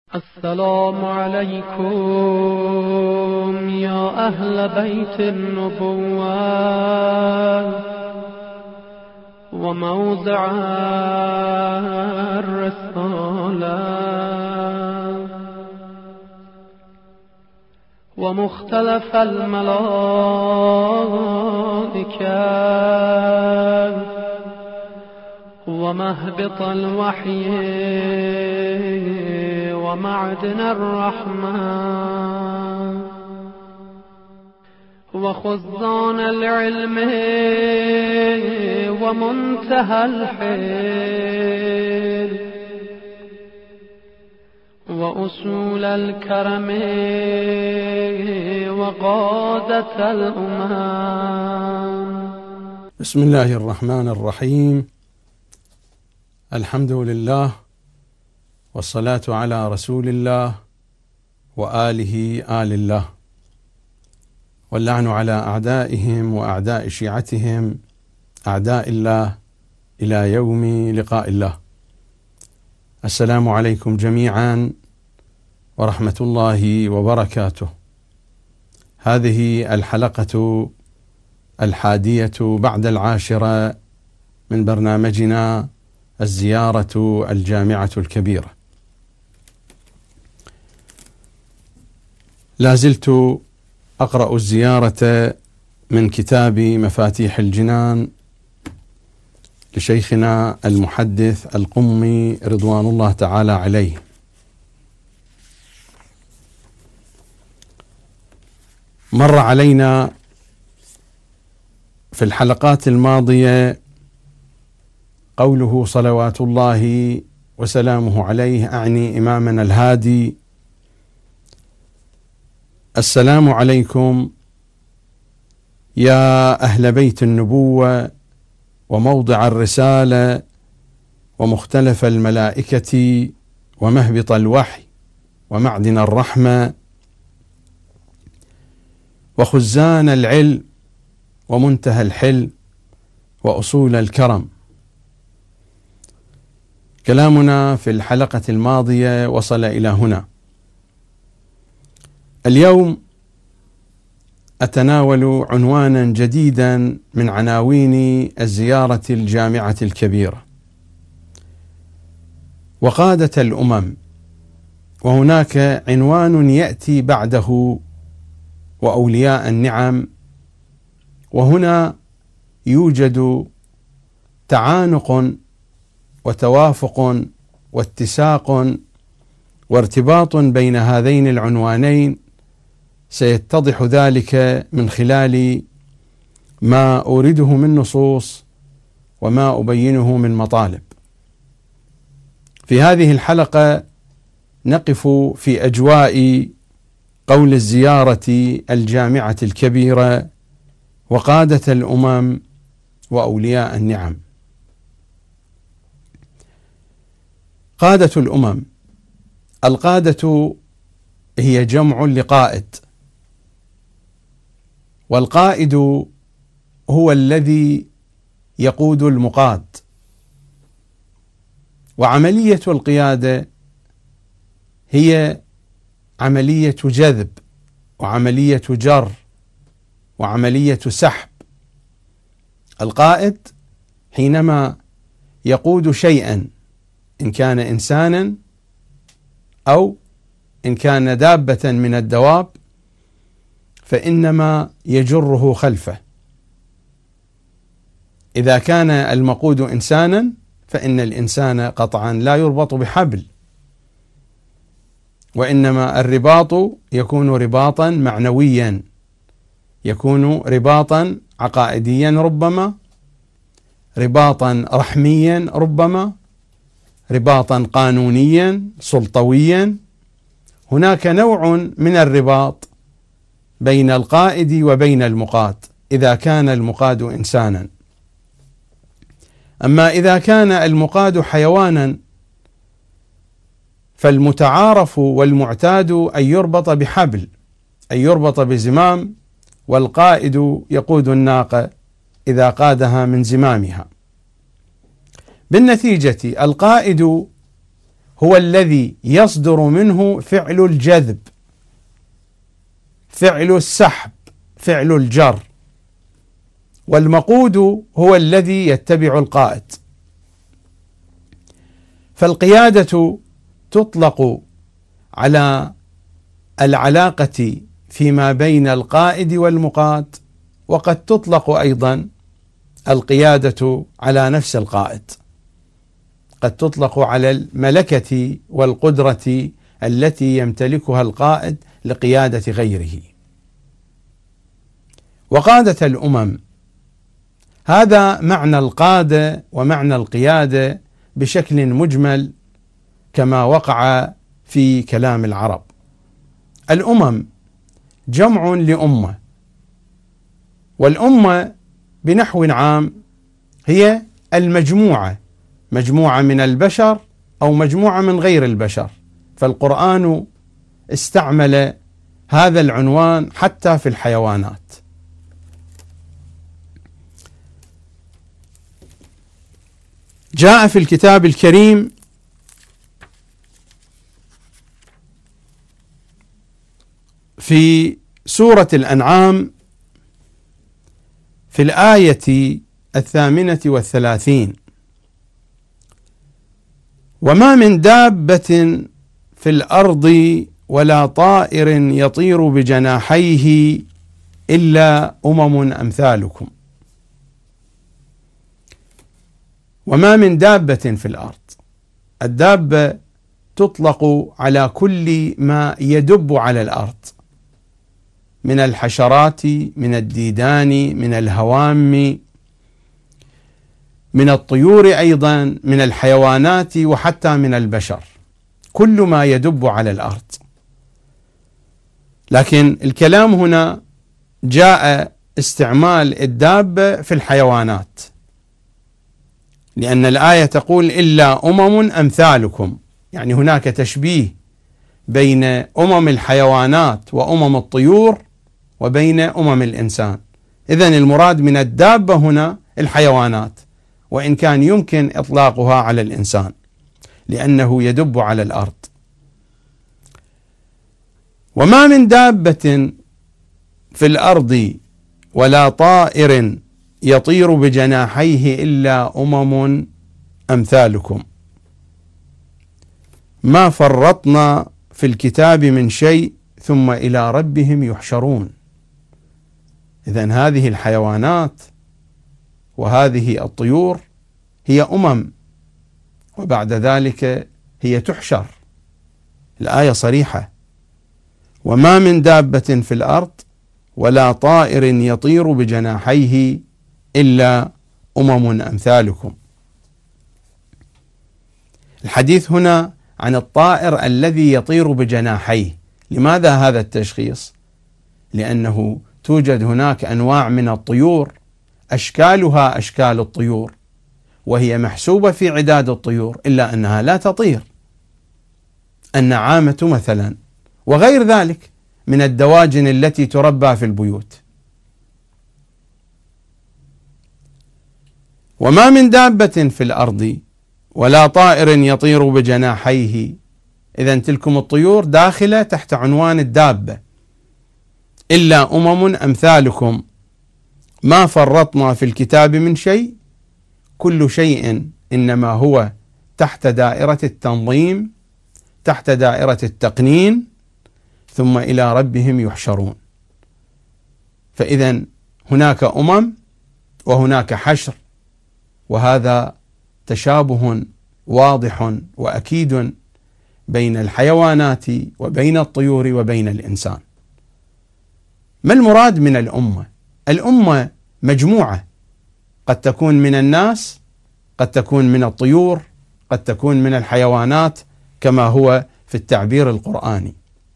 السلام عليكم يا أهل بيت النبوة وموضع الرسالة ومختلف الملائكة ومهبط الوحي ومعدن الرحمة وخزان العلم ومنتهى الحيل وأصول الكرم وقادة الأمم. بسم الله الرحمن الرحيم. الحمد لله والصلاة على رسول الله وآله آل الله، واللعن على أعدائهم وأعداء شيعتهم أعداء الله إلى يوم لقاء الله. السلام عليكم جميعا ورحمة الله وبركاته. هذه الحلقة 11 بعد 10 من برنامجنا الزيارة الجامعة الكبيرة. لا زلت أقرأ الزيارة من كتاب مفاتيح الجنان لشيخنا المحدث القمي رضوان الله تعالى عليه. مر علينا في الحلقات الماضية قوله صلوات الله وسلامه عليه، أعني إمامنا الهادي: السلام عليكم يا أهل بيت النبوة وموضع الرسالة ومختلف الملائكة ومهبط الوحي ومعدن الرحمة وخزان العلم ومنتهى الحلم وأصول الكرم. كلامنا في الحلقة الماضية وصل إلى هنا. اليوم أتناول عنوانا جديدا من عناوين الزيارة الجامعة الكبيرة: وقادة الأمم. وهناك عنوان يأتي بعده: وأولياء النعم. وهنا يوجد تعانق وتوافق واتساق وارتباط بين هذين العنوانين، سيتضح ذلك من خلال ما أورده من نصوص وما أبينه من مطالب. في هذه الحلقة نقف في أجواء قول الزيارة الجامعة الكبيرة: وقادة الأمم وأولياء النعم. قادة الأمم. القادة هي جمع لقائد، والقائد هو الذي يقود المقاد. وعملية القيادة هي عملية جذب وعملية جر وعملية سحب. القائد حينما يقود شيئا، إن كان إنسانا أو إن كان دابة من الدواب، فإنما يجره خلفه. إذا كان المقود إنسانا فإن الإنسان قطعا لا يربط بحبل، وإنما الرباط يكون رباطا معنويا، يكون رباطا عقائديا، ربما رباطا رحميا، ربما رباطا قانونيا سلطويا. هناك نوع من الرباط بين القائد وبين المقاد إذا كان المقاد إنسانا. أما إذا كان المقاد حيوانا فالمتعارف والمعتاد أن يربط بحبل، أن يربط بزمام، والقائد يقود الناقة إذا قادها من زمامها. بالنتيجة القائد هو الذي يصدر منه فعل الجذب، فعل السحب، فعل الجر، والمقود هو الذي يتبع القائد. فالقيادة تطلق على العلاقة فيما بين القائد والمقاد، وقد تطلق أيضا القيادة على نفس القائد، قد تطلق على الملكة والقدرة التي يمتلكها القائد لقيادة غيره. وقادة الأمم، هذا معنى القادة ومعنى القيادة بشكل مجمل كما وقع في كلام العرب. الأمم جمع لأمة، والأمة بنحو عام هي المجموعة، مجموعة من البشر أو مجموعة من غير البشر، فالقرآن استعمل هذا العنوان حتى في الحيوانات. جاء في الكتاب الكريم في سورة الأنعام في الآية 38: وما من دابة في الأرض ولا طائر يطير بجناحيه إلا أمم أمثالكم. وما من دابة في الأرض، الدابة تطلق على كل ما يدب على الأرض من الحشرات، من الديدان، من الهوام، من الطيور، أيضا من الحيوانات، وحتى من البشر، كل ما يدب على الأرض. لكن الكلام هنا جاء استعمال الدابة في الحيوانات، لأن الآية تقول إلا أمم أمثالكم، يعني هناك تشبيه بين أمم الحيوانات وأمم الطيور وبين أمم الإنسان. إذن المراد من الدابة هنا الحيوانات، وإن كان يمكن إطلاقها على الإنسان لأنه يدب على الأرض. وما من دابة في الأرض ولا طائر يطير بجناحيه إلا أمم أمثالكم ما فرطنا في الكتاب من شيء ثم إلى ربهم يحشرون. إذن هذه الحيوانات وهذه الطيور هي أمم، وبعد ذلك هي تحشر. الآية صريحة: وما من دابة في الأرض ولا طائر يطير بجناحيه إلا أمم أمثالكم. الحديث هنا عن الطائر الذي يطير بجناحيه. لماذا هذا التشخيص؟ لأنه توجد هناك أنواع من الطيور أشكالها أشكال الطيور، وهي محسوبة في عداد الطيور، إلا أنها لا تطير، النعامة مثلا، وغير ذلك من الدواجن التي تربى في البيوت. وما من دابة في الأرض ولا طائر يطير بجناحيه، إذن تلكم الطيور داخلة تحت عنوان الدابة. إلا أمم أمثالكم ما فرطنا في الكتاب من شيء، كل شيء إنما هو تحت دائرة التنظيم، تحت دائرة التقنين، ثم إلى ربهم يحشرون. فإذن هناك أمم وهناك حشر، وهذا تشابه واضح وأكيد بين الحيوانات وبين الطيور وبين الإنسان. ما المراد من الأمة؟ الأمة مجموعة، قد تكون من الناس، قد تكون من الطيور، قد تكون من الحيوانات، كما هو في التعبير القرآني.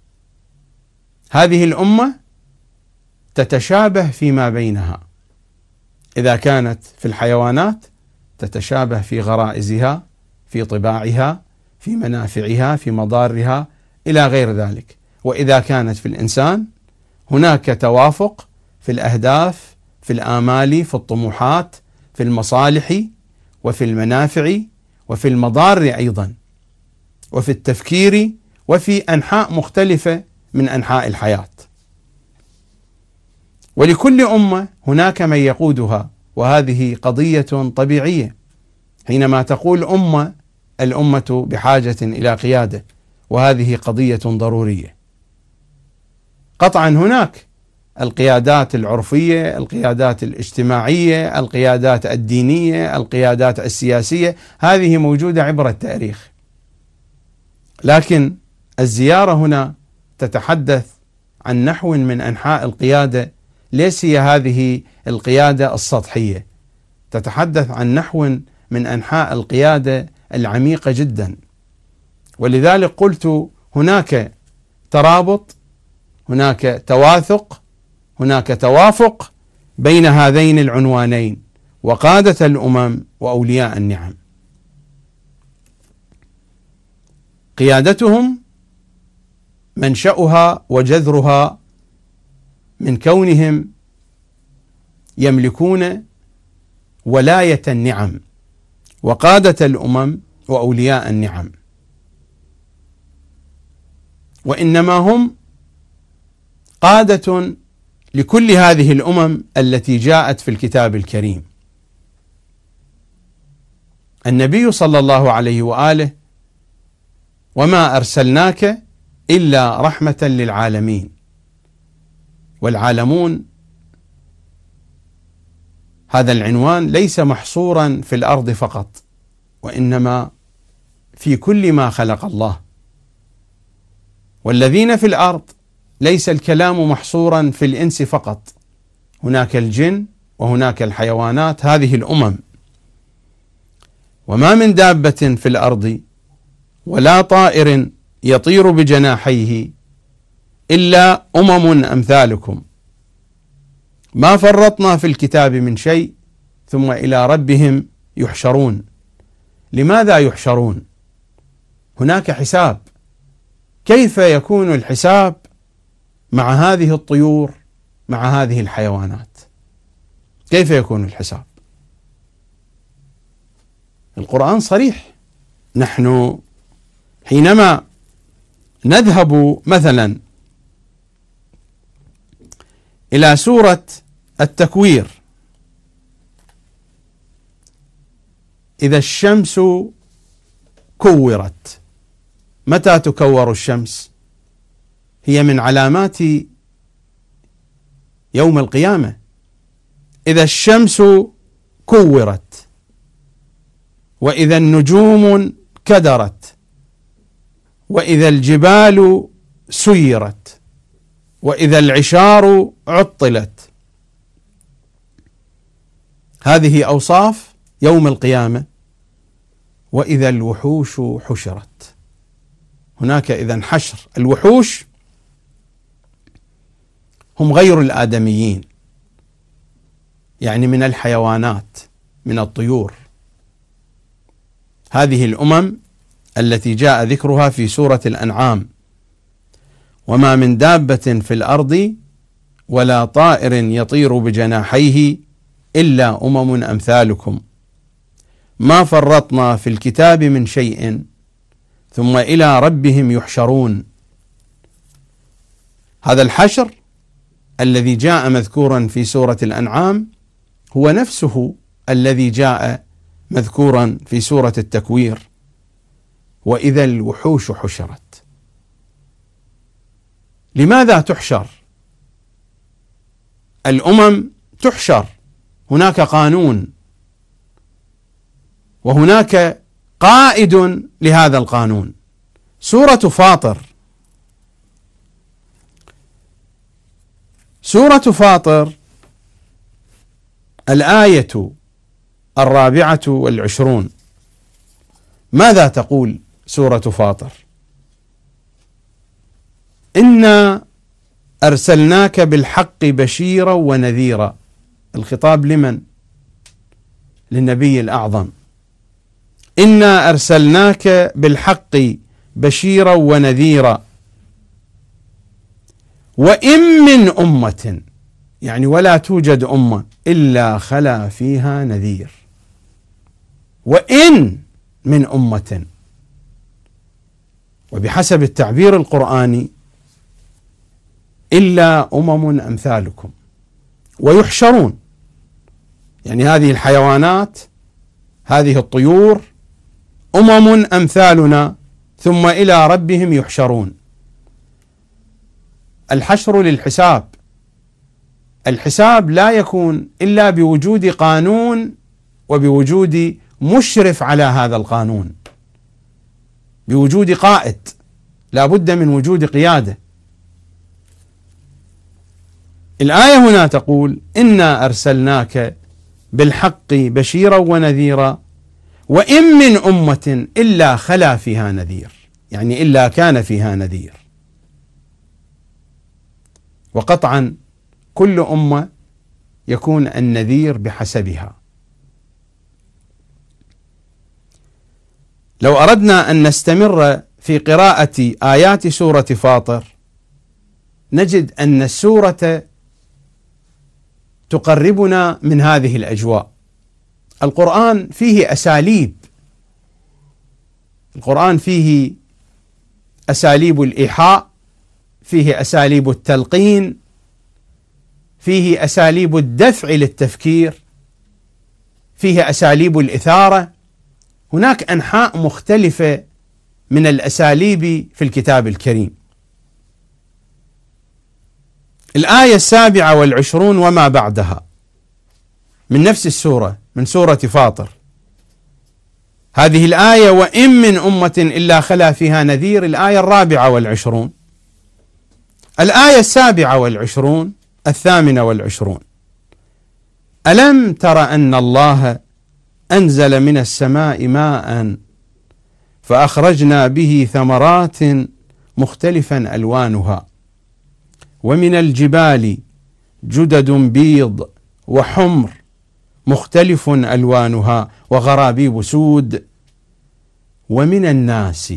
هذه الأمة تتشابه فيما بينها، إذا كانت في الحيوانات تتشابه في غرائزها، في طباعها، في منافعها، في مضارها، إلى غير ذلك. وإذا كانت في الإنسان هناك توافق في الأهداف، في الآمال، في الطموحات، في المصالح، وفي المنافع، وفي المضار أيضا. وفي التفكير وفي أنحاء مختلفة من أنحاء الحياة. ولكل أمة هناك من يقودها، وهذه قضية طبيعية. حينما تقول أمة، الأمة بحاجة إلى قيادة، وهذه قضية ضرورية. قطعا هناك القيادات العرفية، القيادات الاجتماعية، القيادات الدينية، القيادات السياسية، هذه موجودة عبر التاريخ، لكن الزيارة هنا تتحدث عن نحو من أنحاء القيادة، ليس هي هذه القيادة السطحية، تتحدث عن نحو من أنحاء القيادة العميقة جدا. ولذلك قلت هناك ترابط، هناك تواثق، هناك توافق بين هذين العنوانين، وقادة الأمم وأولياء النعم. قيادتهم منشأها وجذرها من كونهم يملكون ولاية النعم، وقادة الأمم وأولياء النعم، وإنما هم قادة لكل هذه الأمم التي جاءت في الكتاب الكريم. النبي صلى الله عليه وآله: وما أرسلناك إلا رحمة للعالمين. والعالمون هذا العنوان ليس محصورا في الأرض فقط، وإنما في كل ما خلق الله. والذين في الأرض ليس الكلام محصورا في الإنس فقط، هناك الجن وهناك الحيوانات، هذه الأمم. وما من دابة في الأرض ولا طائر يطير بجناحيه إلا أمم أمثالكم ما فرطنا في الكتاب من شيء ثم إلى ربهم يحشرون. لماذا يحشرون؟ هناك حساب. كيف يكون الحساب مع هذه الطيور، مع هذه الحيوانات؟ كيف يكون الحساب؟ القرآن صريح. نحن حينما نذهب مثلا إلى سورة التكوير: إذا الشمس كورت. متى تكور الشمس؟ هي من علامات يوم القيامة. إذا الشمس كورت، وإذا النجوم كدرت، وإذا الجبال سيرت، وإذا العشار عطلت. هذه أوصاف يوم القيامة. وإذا الوحوش حشرت. هناك إذن حشر. الوحوش هم غير الآدميين، يعني من الحيوانات، من الطيور. هذه الأمم التي جاء ذكرها في سورة الأنعام: وما من دابة في الأرض ولا طائر يطير بجناحيه إلا أمم أمثالكم ما فرطنا في الكتاب من شيء ثم إلى ربهم يحشرون. هذا الحشر الذي جاء مذكورا في سورة الأنعام هو نفسه الذي جاء مذكورا في سورة التكوير: وإذا الوحوش حشرت. لماذا تحشر؟ الأمم تحشر، هناك قانون، وهناك قائد لهذا القانون. سورة فاطر، سورة فاطر الآية 24، ماذا تقول سورة فاطر؟ إنا أرسلناك بالحق بشيرا ونذيرا. الخطاب لمن؟ للنبي الأعظم. إنا أرسلناك بالحق بشيرا ونذيرا وإن من أمة، يعني ولا توجد أمة إلا خلا فيها نذير. وإن من أمة، وبحسب التعبير القرآني إلا أمم أمثالكم ويحشرون، يعني هذه الحيوانات، هذه الطيور أمم أمثالنا ثم إلى ربهم يحشرون. الحشر للحساب، الحساب لا يكون إلا بوجود قانون وبوجود مشرف على هذا القانون، بوجود قائد، لا بد من وجود قيادة. الآية هنا تقول إنا أرسلناك بالحق بشيرا ونذيرا وإن من أمة إلا خلا فيها نذير، يعني إلا كان فيها نذير. وقطعا كل أمة يكون النذير بحسبها. لو أردنا أن نستمر في قراءة آيات سورة فاطر نجد أن السورة تقربنا من هذه الأجواء. القرآن فيه أساليب، القرآن فيه أساليب الإيحاء، فيه أساليب التلقين، فيه أساليب الدفع للتفكير، فيه أساليب الإثارة. هناك أنحاء مختلفة من الأساليب في الكتاب الكريم. الآية 27 وما بعدها من نفس السورة، من سورة فاطر، هذه الآية وإن من أمة إلا خلا فيها نذير، الآية 24. الآية 27 28 ألم تر أن الله أنزل من السماء ماء فأخرجنا به ثمرات مختلفا ألوانها ومن الجبال جدد بيض وحمر مختلف ألوانها وغرابيب سود ومن الناس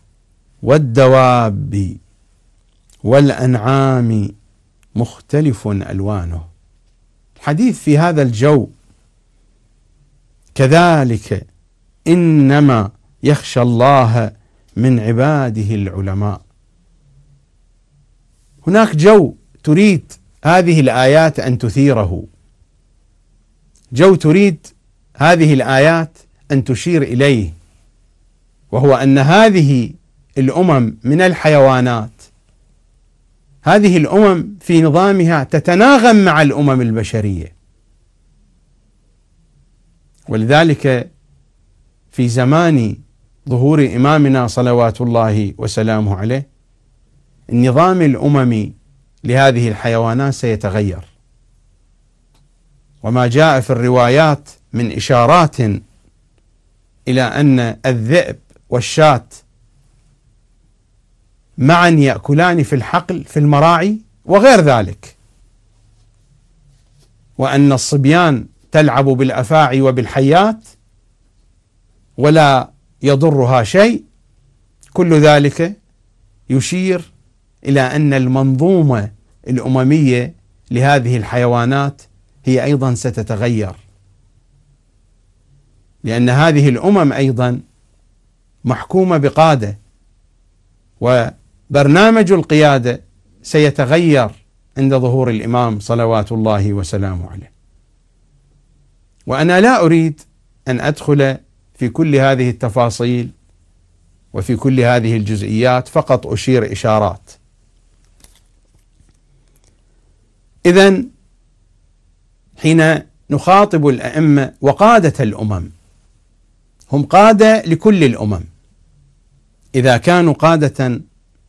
والدواب والأنعام مختلف ألوانه. حديث في هذا الجو. كذلك إنما يخشى الله من عباده العلماء. هناك جو تريد هذه الآيات أن تثيره، جو تريد هذه الآيات أن تشير إليه، وهو أن هذه الأمم من الحيوانات، هذه الأمم في نظامها تتناغم مع الأمم البشرية. ولذلك في زمان ظهور إمامنا صلوات الله وسلامه عليه النظام الأممي لهذه الحيوانات سيتغير، وما جاء في الروايات من إشارات إلى أن الذئب والشاة معا يأكلان في الحقل في المراعي وغير ذلك، وأن الصبيان تلعب بالأفاعي وبالحيات ولا يضرها شيء. كل ذلك يشير إلى أن المنظومة الأممية لهذه الحيوانات هي أيضا ستتغير، لأن هذه الأمم أيضا محكومة بقادة، وبرنامج القيادة سيتغير عند ظهور الإمام صلوات الله وسلامه عليه. وأنا لا أريد أن أدخل في كل هذه التفاصيل وفي كل هذه الجزئيات، فقط أشير إشارات. إذن حين نخاطب الأئمة وقادة الأمم، هم قادة لكل الأمم. إذا كانوا قادة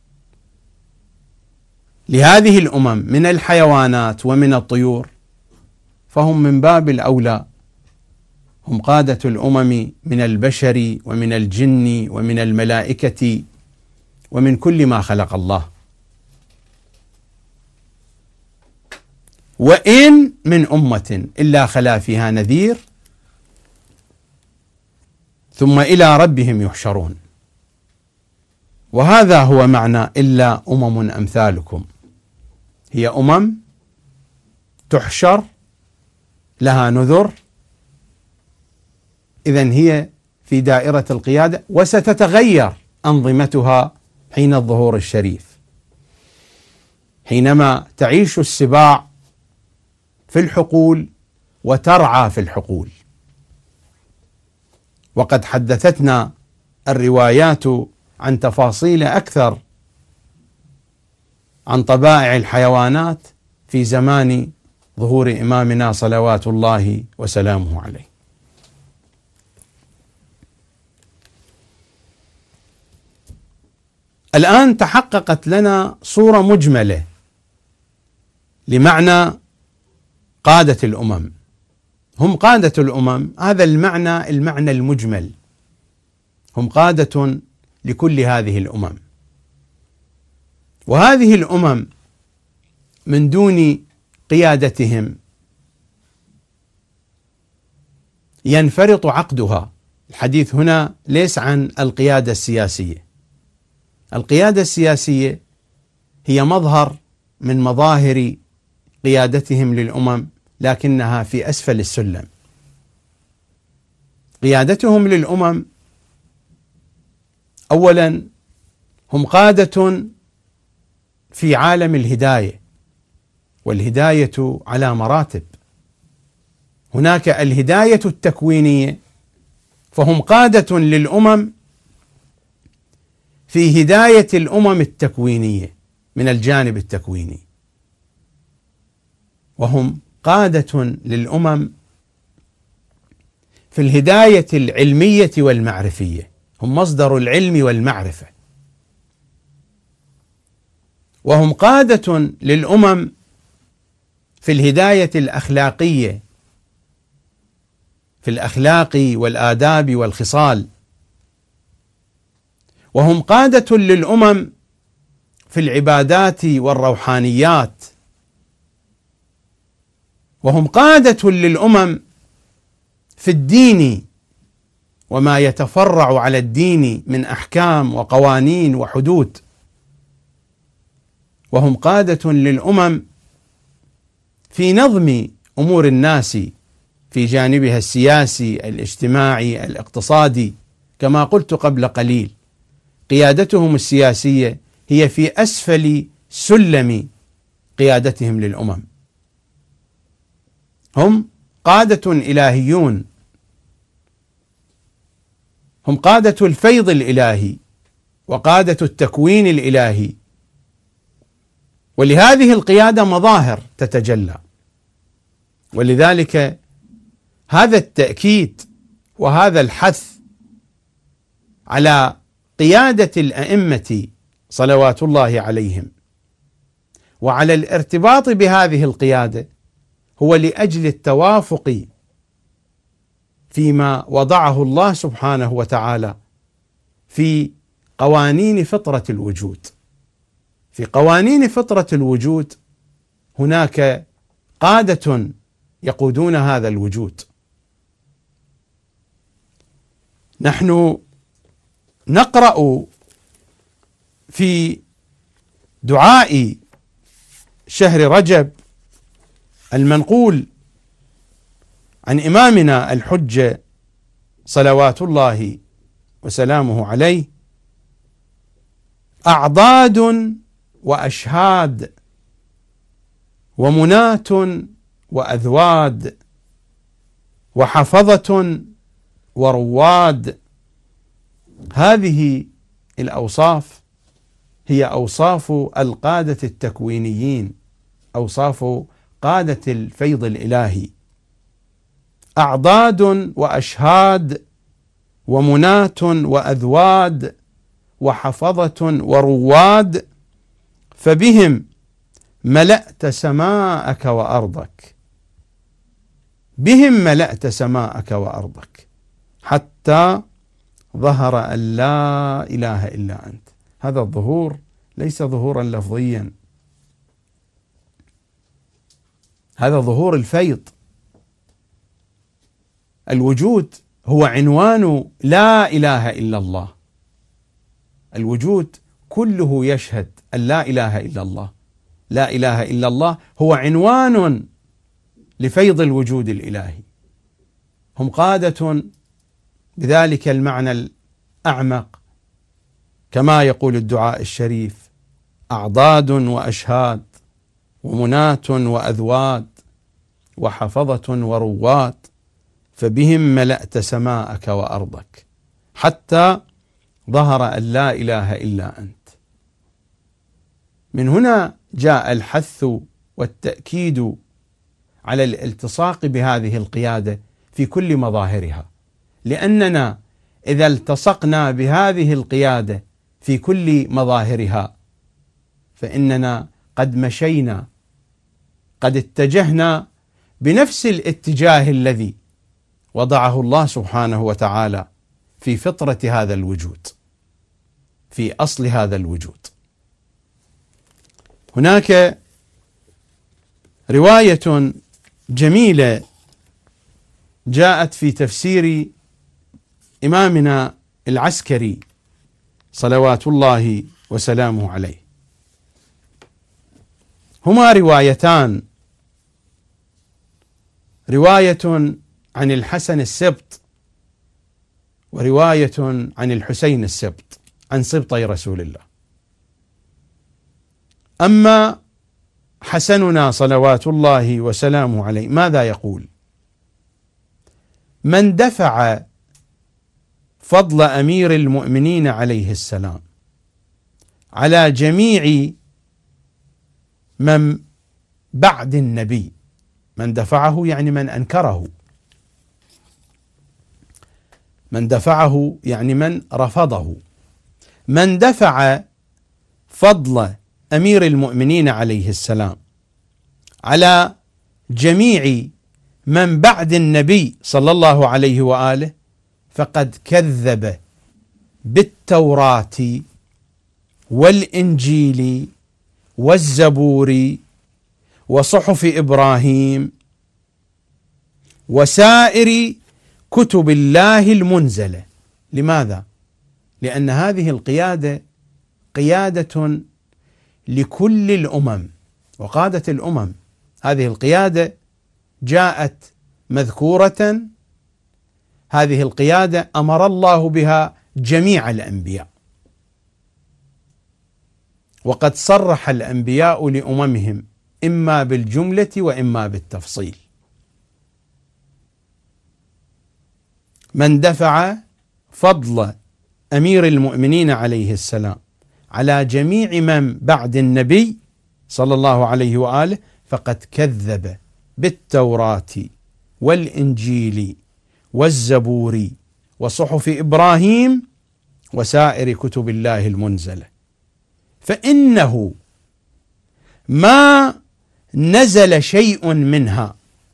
لهذه الأمم من الحيوانات ومن الطيور فهم من باب الأولى، هم قادة الأمم من البشر ومن الجن ومن الملائكة ومن كل ما خلق الله. وإن من أمة إلا خلا فيها نذير ثم إلى ربهم يحشرون. وهذا هو معنى إلا أمم أمثالكم، هي أمم تحشر لها نذر، إذن هي في دائرة القيادة وستتغير أنظمتها حين الظهور الشريف، حينما تعيش السباع في الحقول وترعى في الحقول. وقد حدثتنا الروايات عن تفاصيل أكثر عن طبائع الحيوانات في زمان ظهور إمامنا صلوات الله وسلامه عليه. الآن تحققت لنا صورة مجملة لمعنى قادة الأمم. هم قادة الأمم، هذا المعنى المجمل، هم قادة لكل هذه الأمم. وهذه الأمم من دون قيادتهم ينفرط عقدها. الحديث هنا ليس عن القيادة السياسية. القيادة السياسية هي مظهر من مظاهر قيادتهم للأمم، لكنها في أسفل السلم. قيادتهم للأمم أولا هم قادة في عالم الهداية، والهداية على مراتب. هناك الهداية التكوينية، فهم قادة للأمم في هداية الأمم التكوينية من الجانب التكويني، وهم قادة للأمم في الهداية العلمية والمعرفية، هم مصدر العلم والمعرفة. وهم قادة للأمم في الهداية الأخلاقية، في الأخلاق والآداب والخصال. وهم قادة للأمم في العبادات والروحانيات. وهم قادة للأمم في الدين وما يتفرع على الدين من أحكام وقوانين وحدود. وهم قادة للأمم في نظم أمور الناس في جانبها السياسي الاجتماعي الاقتصادي. كما قلت قبل قليل، قيادتهم السياسية هي في أسفل سلم قيادتهم للأمم. هم قادة إلهيون، هم قادة الفيض الإلهي وقادة التكوين الإلهي. ولهذه القيادة مظاهر تتجلى، ولذلك هذا التأكيد وهذا الحث على قيادة الأئمة صلوات الله عليهم وعلى الارتباط بهذه القيادة هو لأجل التوافق فيما وضعه الله سبحانه وتعالى في قوانين فطرة الوجود. في قوانين فطرة الوجود هناك قادة يقودون هذا الوجود. نحن نقرأ في دعاء شهر رجب المنقول عن إمامنا الحجة صلوات الله وسلامه عليه: أعضاد وأشهاد ومناة وأذواد وحفظة ورواد. هذه الأوصاف هي أوصاف القادة التكوينيين، أوصاف قادة الفيض الإلهي. أعضاد وأشهاد ومناة وأذواد وحفظة ورواد، فبهم ملأت سماءك وأرضك، بهم ملأت سماءك وأرضك حتى ظهر أن لا إله إلا أنت. هذا الظهور ليس ظهورا لفظيا، هذا ظهور الفيض. الوجود هو عنوان لا إله إلا الله. الوجود كله يشهد أن لا إله إلا الله. لا إله إلا الله هو عنوان لفيض الوجود الإلهي. هم قادة بذلك المعنى الأعمق كما يقول الدعاء الشريف: أعضاد وأشهاد ومناة وأذواد وحفظة ورواد، فبهم ملأت سماءك وأرضك حتى ظهر أن لا إله إلا أنت. من هنا جاء الحث والتأكيد على الالتصاق بهذه القيادة في كل مظاهرها، لأننا إذا التصقنا بهذه القيادة في كل مظاهرها فإننا قد مشينا، قد اتجهنا بنفس الاتجاه الذي وضعه الله سبحانه وتعالى في فطرة هذا الوجود، في أصل هذا الوجود. هناك رواية جميلة جاءت في تفسير إمامنا العسكري صلوات الله وسلامه عليه. هما روايتان، رواية عن الحسن السبط ورواية عن الحسين السبط، عن سبطي رسول الله. أما حسننا صلوات الله وسلامه عليه ماذا يقول؟ من دفع فضل أمير المؤمنين عليه السلام على جميع من بعد النبي، من دفعه يعني من أنكره، من دفعه يعني من رفضه، من دفع فضل أمير المؤمنين عليه السلام على جميع من بعد النبي صلى الله عليه وآله فقد كذب بالتوراة والإنجيل والزبور وصحف إبراهيم وسائر كتب الله المنزلة. لماذا؟ لأن هذه القيادة قيادة لكل الأمم وقادة الأمم. هذه القيادة جاءت مذكورة، هذه القيادة أمر الله بها جميع الأنبياء، وقد صرح الأنبياء لأممهم إما بالجملة وإما بالتفصيل. من دفع فضل أمير المؤمنين عليه السلام على جميع من بعد النبي صلى الله عليه وآله فقد كذب بالتوراة والإنجيل والزبور وصحف إبراهيم وسائر كتب الله المنزلة، فإنه ما نزل شيء منها،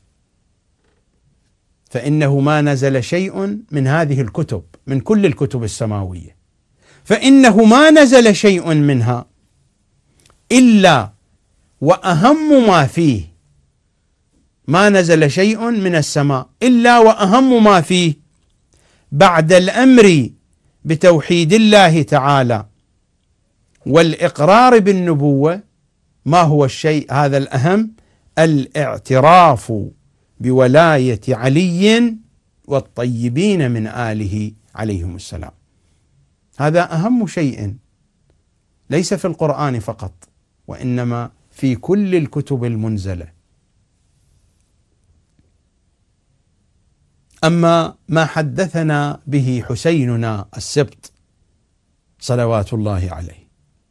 فإنه ما نزل شيء من هذه الكتب، من كل الكتب السماوية، فإنه ما نزل شيء منها إلا وأهم ما فيه، ما نزل شيء من السماء إلا وأهم ما فيه بعد الأمر بتوحيد الله تعالى والإقرار بالنبوة. ما هو الشيء هذا الأهم؟ الاعتراف بولاية علي والطيبين من آله عليهم السلام. هذا أهم شيء، ليس في القرآن فقط وإنما في كل الكتب المنزلة. أما ما حدثنا به حسيننا السبط صلوات الله عليه،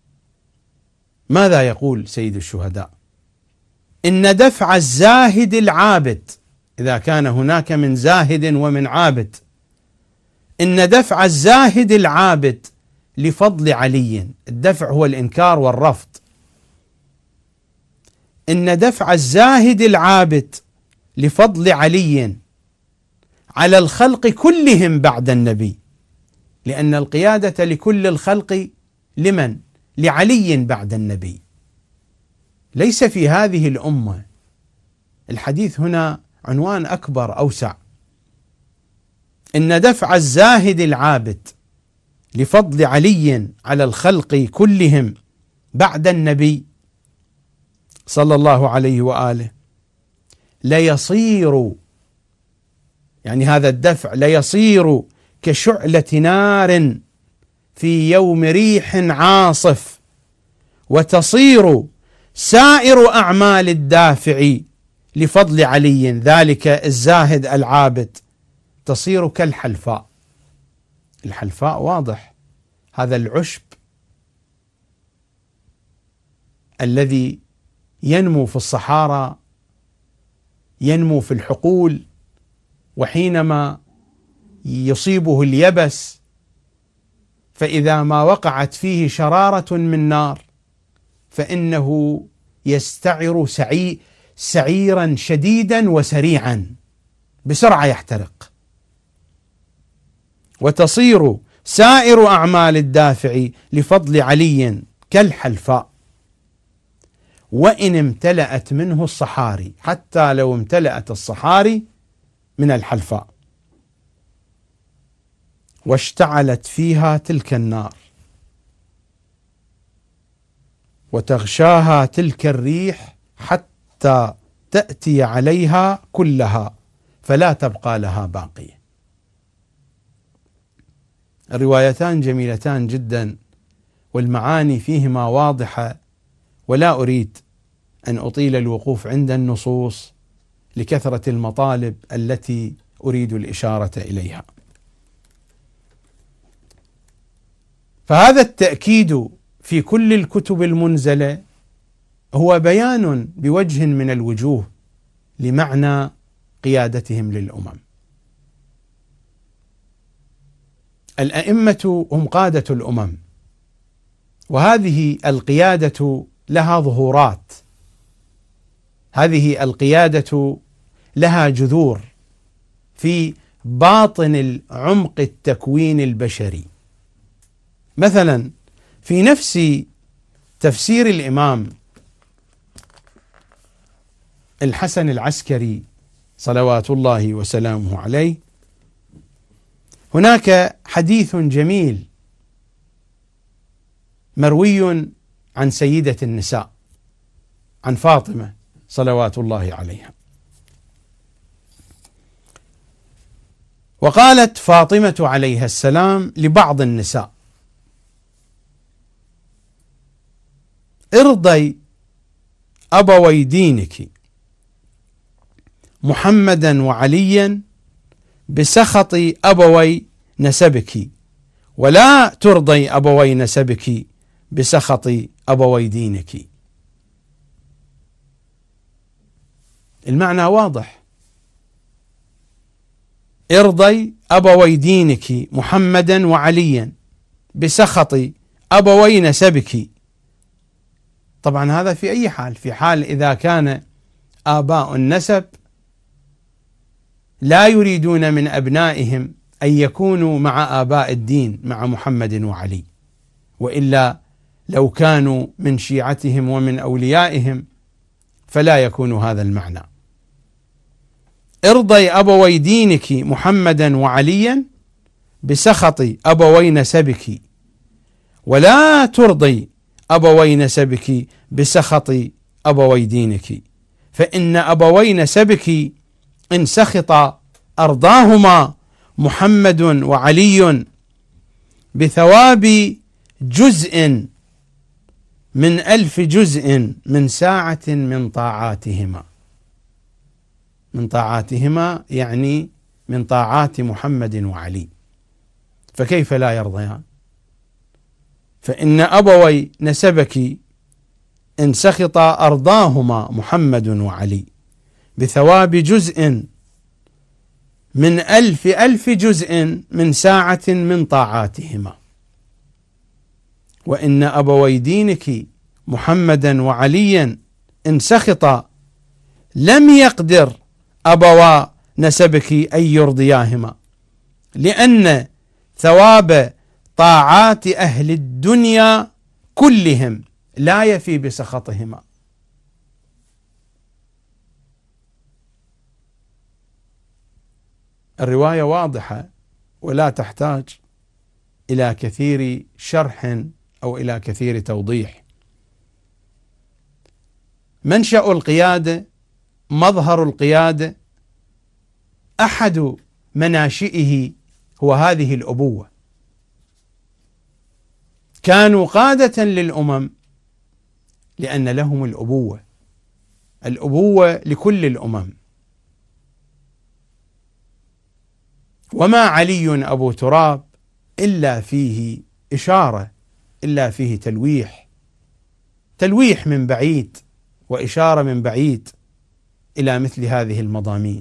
ماذا يقول سيد الشهداء؟ إن دفع الزاهد العابد، إذا كان هناك من زاهد ومن عابد، إن دفع الزاهد العابد لفضل علي، الدفع هو الإنكار والرفض، إن دفع الزاهد العابد لفضل علي على الخلق كلهم بعد النبي، لأن القيادة لكل الخلق لمن؟ لعلي بعد النبي، ليس في هذه الأمة. الحديث هنا عنوان أكبر أوسع. إن دفع الزاهد العابد لفضل علي على الخلق كلهم بعد النبي صلى الله عليه وآله ليصير، يعني هذا الدفع ليصير كشعلة نار في يوم ريح عاصف، وتصير سائر أعمال الدافع لفضل علي ذلك الزاهد العابد تصير كالحلفاء. الحلفاء واضح، هذا العشب الذي ينمو في الصحارى، ينمو في الحقول، وحينما يصيبه اليبس فإذا ما وقعت فيه شرارة من نار فإنه يستعر سعيرا شديدا وسريعا، بسرعة يحترق. وتصير سائر أعمال الدافع لفضل علي كالحلفاء، وإن امتلأت منه الصحاري، حتى لو امتلأت الصحاري من الحلفاء واشتعلت فيها تلك النار وتغشاها تلك الريح حتى تأتي عليها كلها فلا تبقى لها باقية. الروايتان جميلتان جدا والمعاني فيهما واضحة، ولا أريد أن أطيل الوقوف عند النصوص لكثرة المطالب التي أريد الإشارة إليها. فهذا التأكيد في كل الكتب المنزلة هو بيان بوجه من الوجوه لمعنى قيادتهم للأمم. الأئمة هم قادة الأمم، وهذه القيادة لها ظهورات، هذه القيادة لها جذور في باطن العمق التكوين البشري. مثلا في نفس تفسير الإمام الحسن العسكري صلوات الله وسلامه عليه هناك حديث جميل مروي عن سيدة النساء، عن فاطمة صلوات الله عليها. وقالت فاطمة عليها السلام لبعض النساء: ارضي أبوي دينك محمدا وعليا بسخط أبوي نسبك، ولا ترضي أبوي نسبك بسخط أبوي دينك. المعنى واضح، ارضي أبوي دينك محمدا وعليا بسخط أبوي نسبك. طبعا هذا في أي حال، في حال إذا كان آباء النسب لا يريدون من أبنائهم أن يكونوا مع آباء الدين مع محمد وعلي، وإلا لو كانوا من شيعتهم ومن أوليائهم فلا يكون هذا المعنى. ارضي أبوي دينك محمدا وعليا بسخط أبوي نسبك، ولا ترضي أبوي نسبك بسخط أبوي دينك، فإن أبوي نسبك إن سخط أرضاهما محمد وعلي بثواب جزء من 1000 جزء من ساعة من طاعاتهما. من طاعاتهما يعني من طاعات محمد وعلي، فكيف لا يرضيان؟ فإن أبوي نسبك إن سخط أرضاهما محمد وعلي بثواب جزء من 1000 جزء من ساعة من طاعاتهما، وإن أبوي دينك محمدا وعليا إن سخط لم يقدر أبوا نسبك أن يرضياهما، لأن ثواب طاعات أهل الدنيا كلهم لا يفي بسخطهما. الرواية واضحة ولا تحتاج إلى كثير شرح أو إلى كثير توضيح. منشأ القيادة، مظهر القيادة، أحد مناشئه هو هذه الأبوة. كانوا قادة للأمم لأن لهم الأبوة لكل الأمم. وما علي أبو تراب إلا فيه إشارة، إلا فيه تلويح من بعيد وإشارة من بعيد إلى مثل هذه المضامين.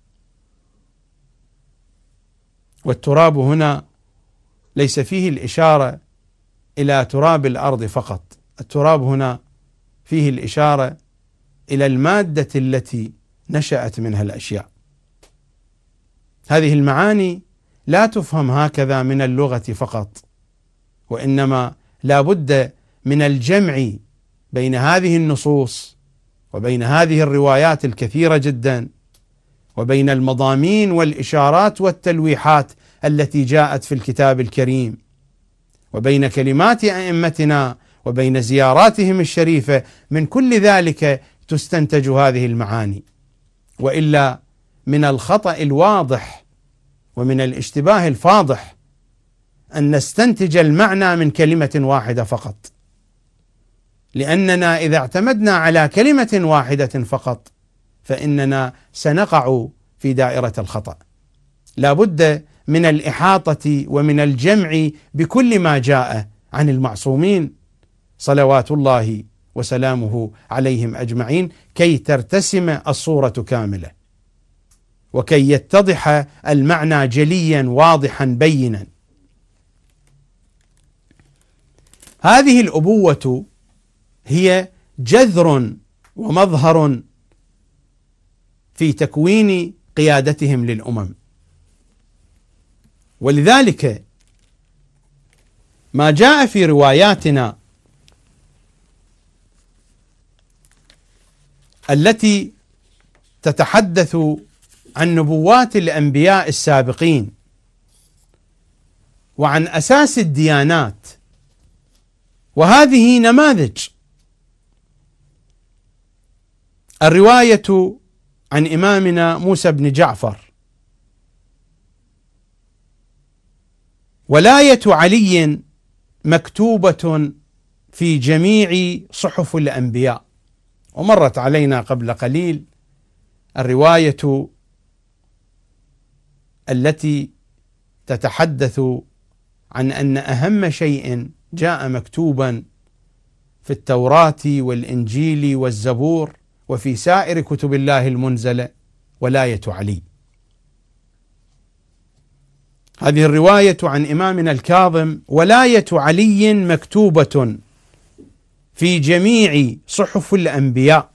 والتراب هنا ليس فيه الإشارة إلى تراب الأرض فقط، التراب هنا فيه الإشارة إلى المادة التي نشأت منها الأشياء. هذه المعاني لا تفهم هكذا من اللغة فقط، وإنما لا بد من الجمع بين هذه النصوص وبين هذه الروايات الكثيرة جدا، وبين المضامين والإشارات والتلويحات التي جاءت في الكتاب الكريم، وبين كلمات أئمتنا وبين زياراتهم الشريفة. من كل ذلك تستنتج هذه المعاني، وإلا من الخطأ الواضح ومن الاشتباه الفاضح أن نستنتج المعنى من كلمة واحدة فقط، لأننا إذا اعتمدنا على كلمة واحدة فقط فإننا سنقع في دائرة الخطأ. لا بد من الإحاطة ومن الجمع بكل ما جاء عن المعصومين صلوات الله وسلامه عليهم أجمعين كي ترتسم الصورة كاملة، وكي يتضح المعنى جليا واضحا بينا. هذه الأبوة هي جذر ومظهر في تكوين قيادتهم للأمم، ولذلك ما جاء في رواياتنا التي تتحدث عن نبوات الأنبياء السابقين وعن أساس الديانات، وهذه نماذج. الرواية عن إمامنا موسى بن جعفر: ولاية علي مكتوبة في جميع صحف الأنبياء. ومرت علينا قبل قليل الرواية التي تتحدث عن أن أهم شيء جاء مكتوبا في التوراة والإنجيل والزبور وفي سائر كتب الله المنزلة ولاية علي. هذه الرواية عن إمامنا الكاظم: ولاية علي مكتوبة في جميع صحف الأنبياء،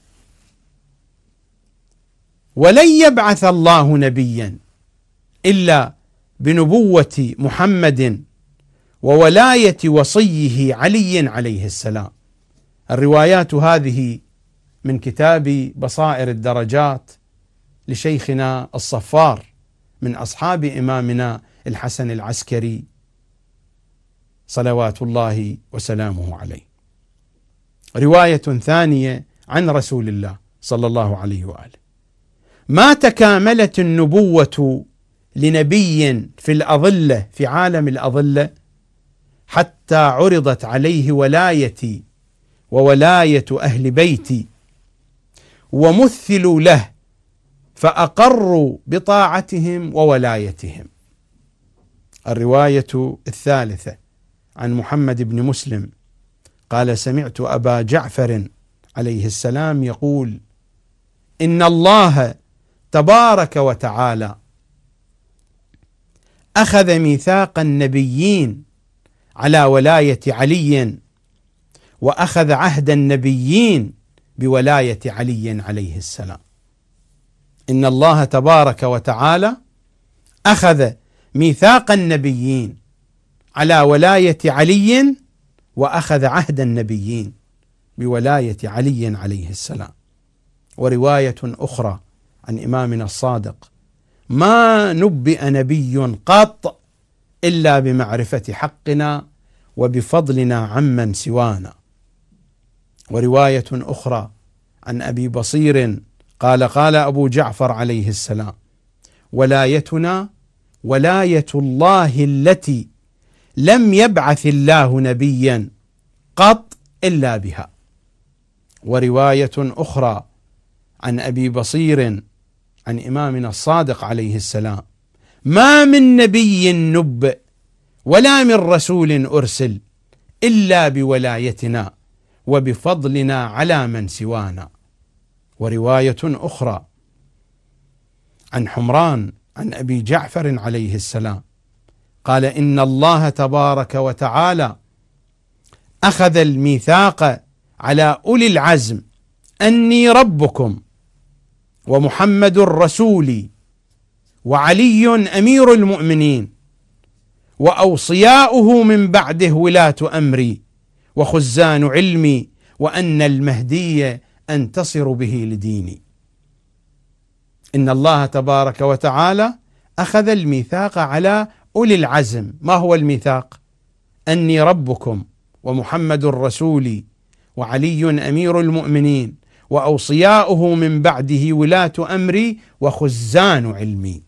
ولن يبعث الله نبيا إلا بنبوة محمد وولاية وصيه علي عليه السلام. الروايات هذه من كتاب بصائر الدرجات لشيخنا الصفار من أصحاب إمامنا الحسن العسكري صلوات الله وسلامه عليه. رواية ثانية عن رسول الله صلى الله عليه وآله: ما تكاملت النبوة لنبي في الأظلة، في عالم الأظلة، حتى عرضت عليه ولايتي وولاية أهل بيتي ومثلوا له فأقروا بطاعتهم وولايتهم. الرواية الثالثة عن محمد بن مسلم قال: سمعت أبا جعفر عليه السلام يقول: إن الله تبارك وتعالى أخذ ميثاق النبيين على ولاية علي، وأخذ عهد النبيين بولاية علي عليه السلام. إن الله تبارك وتعالى أخذ ميثاق النبيين على ولاية علي، وأخذ عهد النبيين بولاية علي عليه السلام. ورواية أخرى عن إمامنا الصادق: ما نبئ نبي قط إلا بمعرفة حقنا وبفضلنا عمن سوانا. ورواية أخرى عن أبي بصير قال: قال أبو جعفر عليه السلام: ولايتنا ولاية الله التي لم يبعث الله نبيا قط إلا بها. ورواية أخرى عن أبي بصير عن إمامنا الصادق عليه السلام: ما من نبي نبئ ولا من رسول أرسل إلا بولايتنا وبفضلنا على من سوانا. ورواية أخرى عن حمران عن أبي جعفر عليه السلام قال: إن الله تبارك وتعالى أخذ الميثاق على أولي العزم أني ربكم ومحمد رسولي وعلي أمير المؤمنين وأوصياؤه من بعده ولاة أمري وخزان علمي وأن المهدي أنتصر به لديني. إن الله تبارك وتعالى أخذ الميثاق على أولي العزم. ما هو الميثاق؟ أني ربكم ومحمد رسولي وعلي أمير المؤمنين وأوصياؤه من بعده ولاة أمري وخزان علمي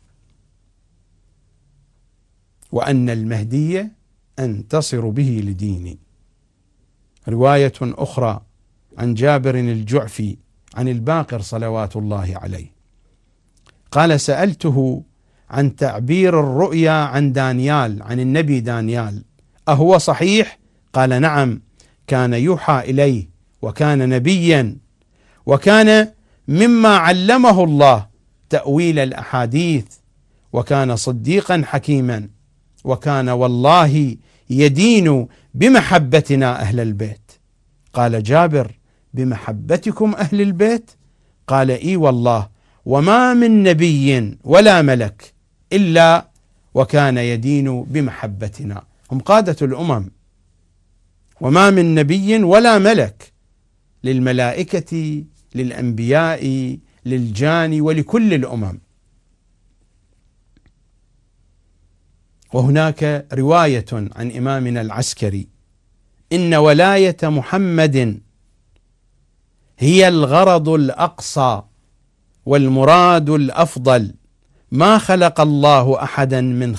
وأن المهدي أنتصر به لديني. رواية أخرى عن جابر الجعفي عن الباقر صلوات الله عليه قال: سألته عن تعبير الرؤيا عن دانيال، عن النبي دانيال، أهو صحيح؟ قال: نعم، كان يوحى إليه وكان نبيا وكان مما علمه الله تأويل الأحاديث وكان صديقا حكيما وكان والله يدين بمحبتنا أهل البيت. قال جابر: بمحبتكم أهل البيت؟ قال: إي والله، وما من نبي ولا ملك إلا وكان يدين بمحبتنا. هم قادة الأمم، وما من نبي ولا ملك، للملائكة للأنبياء للجان ولكل الأمم. وهناك رواية عن إمامنا العسكري: إن ولاية محمد هي الغرض الأقصى والمراد الأفضل، ما خلق الله أحدا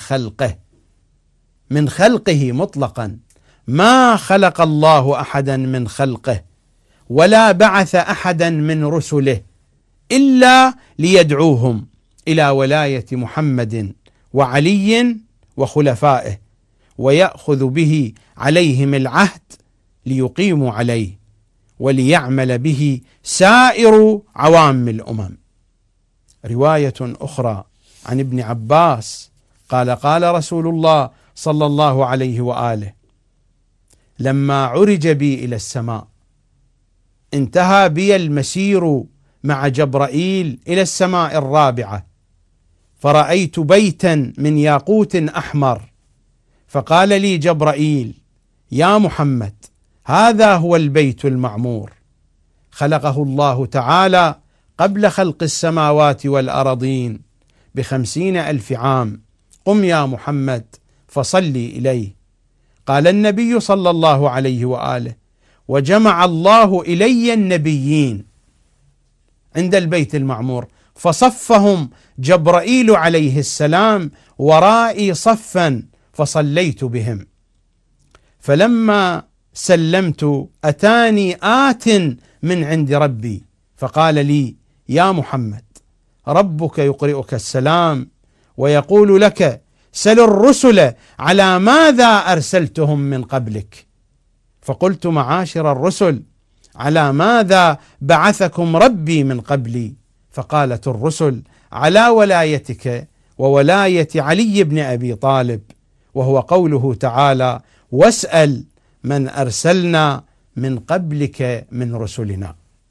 من خلقه مطلقا، ما خلق الله أحدا من خلقه ولا بعث أحدا من رسله إلا ليدعوهم إلى ولاية محمد وعلي وخلفائه ويأخذ به عليهم العهد ليقيموا عليه وليعمل به سائر عوام الأمم. رواية أخرى عن ابن عباس قال: قال رسول الله صلى الله عليه وآله: لما عرج بي إلى السماء انتهى بي المسير مع جبرائيل إلى السماء الرابعة، فرأيت بيتا من ياقوت أحمر، فقال لي جبرائيل: يا محمد، هذا هو البيت المعمور، خلقه الله تعالى قبل خلق السماوات والأرضين ب50,000 عام، قم يا محمد فصلي إليه. قال النبي صلى الله عليه وآله: وجمع الله إلي النبيين عند البيت المعمور فصفهم جبرائيل عليه السلام ورائي صفا فصليت بهم، فلما سلمت أتاني آت من عند ربي فقال لي: يا محمد، ربك يقرئك السلام ويقول لك: سل الرسل على ماذا أرسلتهم من قبلك. فقلت: معاشر الرسل، على ماذا بعثكم ربي من قبلي؟ فقالت الرسل: على ولايتك وولاية علي بن أبي طالب، وهو قوله تعالى: واسأل من أرسلنا من قبلك من رسلنا.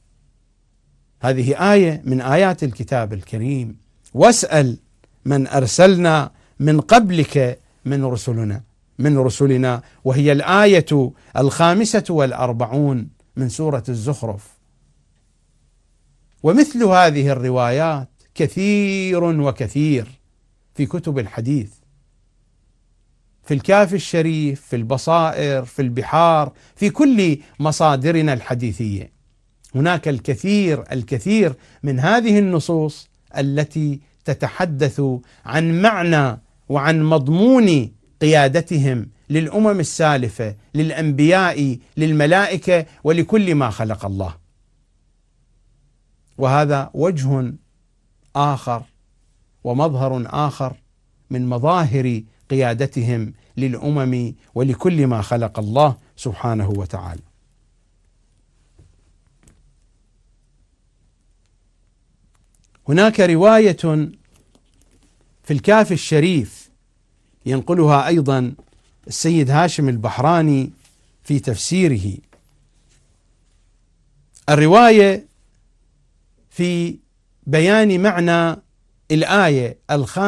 هذه آية من آيات الكتاب الكريم: واسأل من أرسلنا من قبلك من رسلنا، وهي الآية 45 من سورة الزخرف. ومثل هذه الروايات كثير وكثير في كتب الحديث، في الكافي الشريف، في البصائر، في البحار، في كل مصادرنا الحديثية. هناك الكثير من هذه النصوص التي تتحدث عن معنى وعن مضمون قيادتهم للأمم السالفة، للأنبياء، للملائكة، ولكل ما خلق الله. وهذا وجه آخر ومظهر آخر من مظاهر قيادتهم للأمم ولكل ما خلق الله سبحانه وتعالى. هناك رواية في الكافي الشريف ينقلها أيضا السيد هاشم البحراني في تفسيره. الرواية في بيان معنى الآية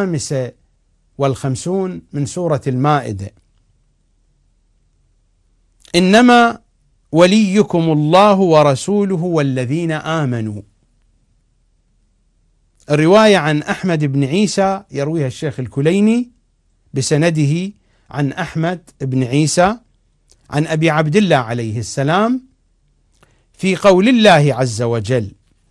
55 من سورة المائدة: إنما وليكم الله ورسوله والذين آمنوا. الرواية عن أحمد بن عيسى يرويها الشيخ الكليني بسنده عن أحمد بن عيسى عن أبي عبد الله عليه السلام في قول الله عز وجل: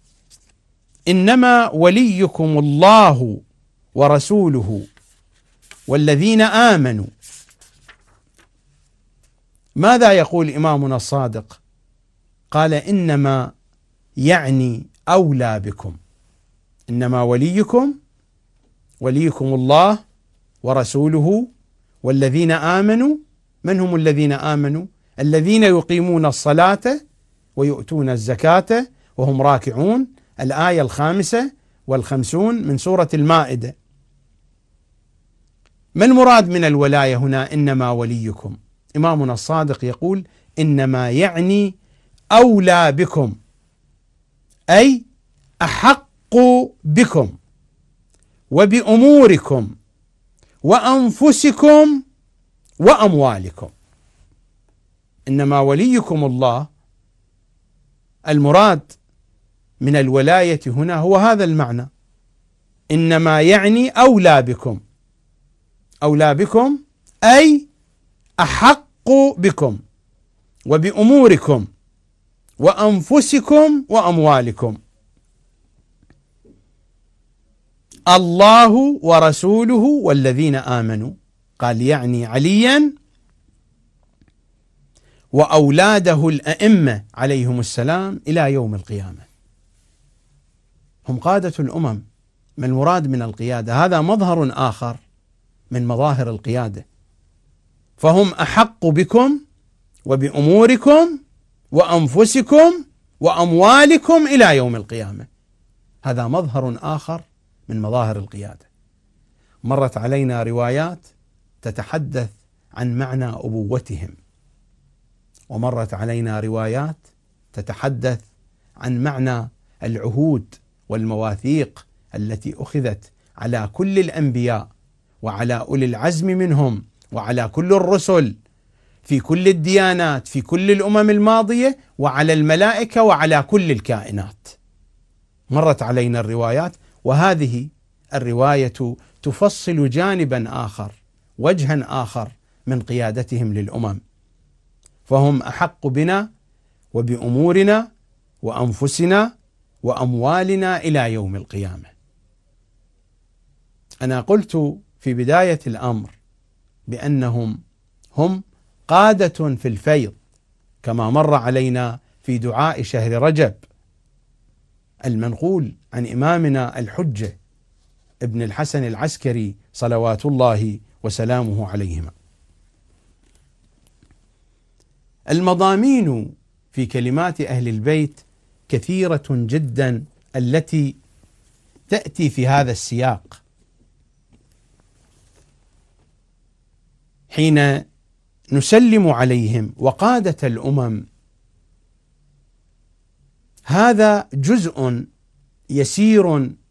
إنما وليكم الله ورسوله والذين آمنوا. ماذا يقول إمامنا الصادق؟ قال: إنما يعني أولى بكم. إنما وليكم الله ورسوله والذين آمنوا. من هم الذين آمنوا؟ الذين يقيمون الصلاة ويؤتون الزكاة وهم راكعون. الآية 55 من سورة المائدة. ما المراد من الولاية هنا؟ إنما وليكم. إمامنا الصادق يقول: إنما يعني أولى بكم، أي أحق بكم وبأموركم وأنفسكم وأموالكم. إنما وليكم الله، المراد من الولاية هنا هو هذا المعنى. إنما يعني أولى بكم، أولى بكم أي أحق بكم وبأموركم وأنفسكم وأموالكم. الله ورسوله والذين آمنوا، قال يعني عليا وأولاده الأئمة عليهم السلام إلى يوم القيامة. هم قادة الأمم. ما المراد من القيادة؟ هذا مظهر آخر من مظاهر القيادة. فهم أحق بكم وبأموركم وأنفسكم وأموالكم إلى يوم القيامة. هذا مظهر آخر من مظاهر القيادة. مرت علينا روايات تتحدث عن معنى أبوتهم، ومرت علينا روايات تتحدث عن معنى العهود والمواثيق التي أخذت على كل الأنبياء وعلى أولي العزم منهم وعلى كل الرسل في كل الديانات في كل الأمم الماضية وعلى الملائكة وعلى كل الكائنات. مرت علينا الروايات، وهذه الرواية تفصل جانبا آخر، وجها آخر من قيادتهم للأمم. فهم أحق بنا وبأمورنا وأنفسنا وأموالنا إلى يوم القيامة. أنا قلت في بداية الأمر بأنهم هم قادة في الفيض، كما مر علينا في دعاء شهر رجب المنقول عن إمامنا الحجة ابن الحسن العسكري صلوات الله وسلامه عليهما. المضامين في كلمات أهل البيت كثيرة جدا التي تأتي في هذا السياق. حين نسلم عليهم وقادة الأمم، هذا جزء يسير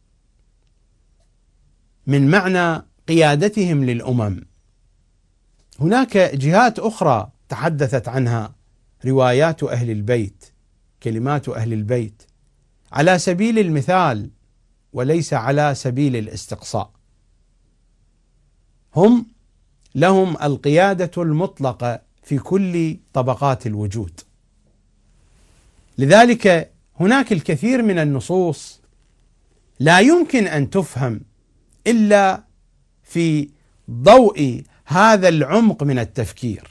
من معنى قيادتهم للأمم. هناك جهات أخرى تحدثت عنها روايات أهل البيت، كلمات أهل البيت، على سبيل المثال وليس على سبيل الاستقصاء. هم لهم القيادة المطلقة في كل طبقات الوجود. لذلك هناك الكثير من النصوص لا يمكن أن تفهم إلا في ضوء هذا العمق من التفكير.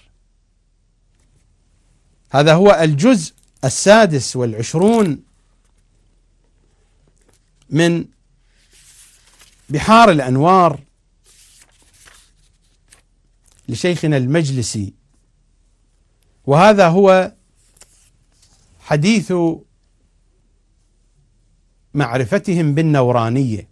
هذا هو الجزء 26 من بحار الأنوار لشيخنا المجلسي، وهذا هو حديث معرفتهم بالنورانية.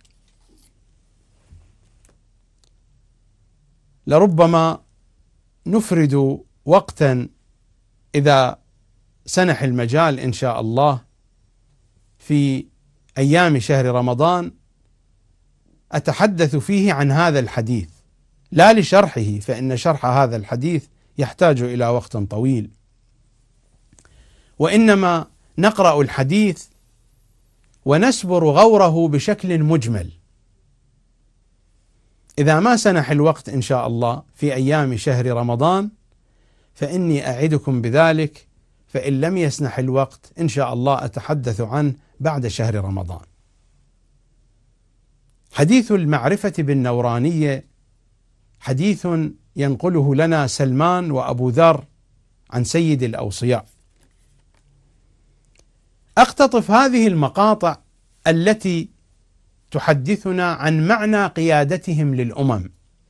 لربما نفرد وقتا إذا سنح المجال إن شاء الله في أيام شهر رمضان أتحدث فيه عن هذا الحديث، لا لشرحه، فإن شرح هذا الحديث يحتاج إلى وقت طويل، وإنما نقرأ الحديث ونسبر غوره بشكل مجمل. إذا ما سنح الوقت إن شاء الله في أيام شهر رمضان فإني أعدكم بذلك، فإن لم يسنح الوقت إن شاء الله أتحدث عنه بعد شهر رمضان. حديث المعرفة بالنورانية حديث ينقله لنا سلمان وأبو ذر عن سيد الأوصياء. أقتطف هذه المقاطع التي تحدثنا عن معنى قيادتهم للأمم.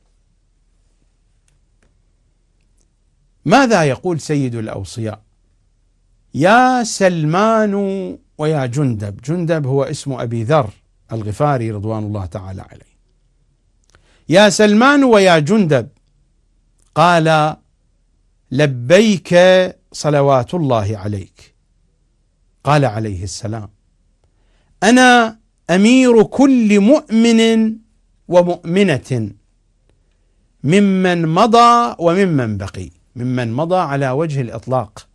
ماذا يقول سيد الأوصياء؟ يا سلمان ويا جندب. جندب هو اسم أبي ذر الغفاري رضوان الله تعالى عليه. يا سلمان ويا جندب، قال لبيك صلوات الله عليك. قال عليه السلام أنا أمير كل مؤمن ومؤمنة ممن مضى وممن بقي. ممن مضى على وجه الإطلاق،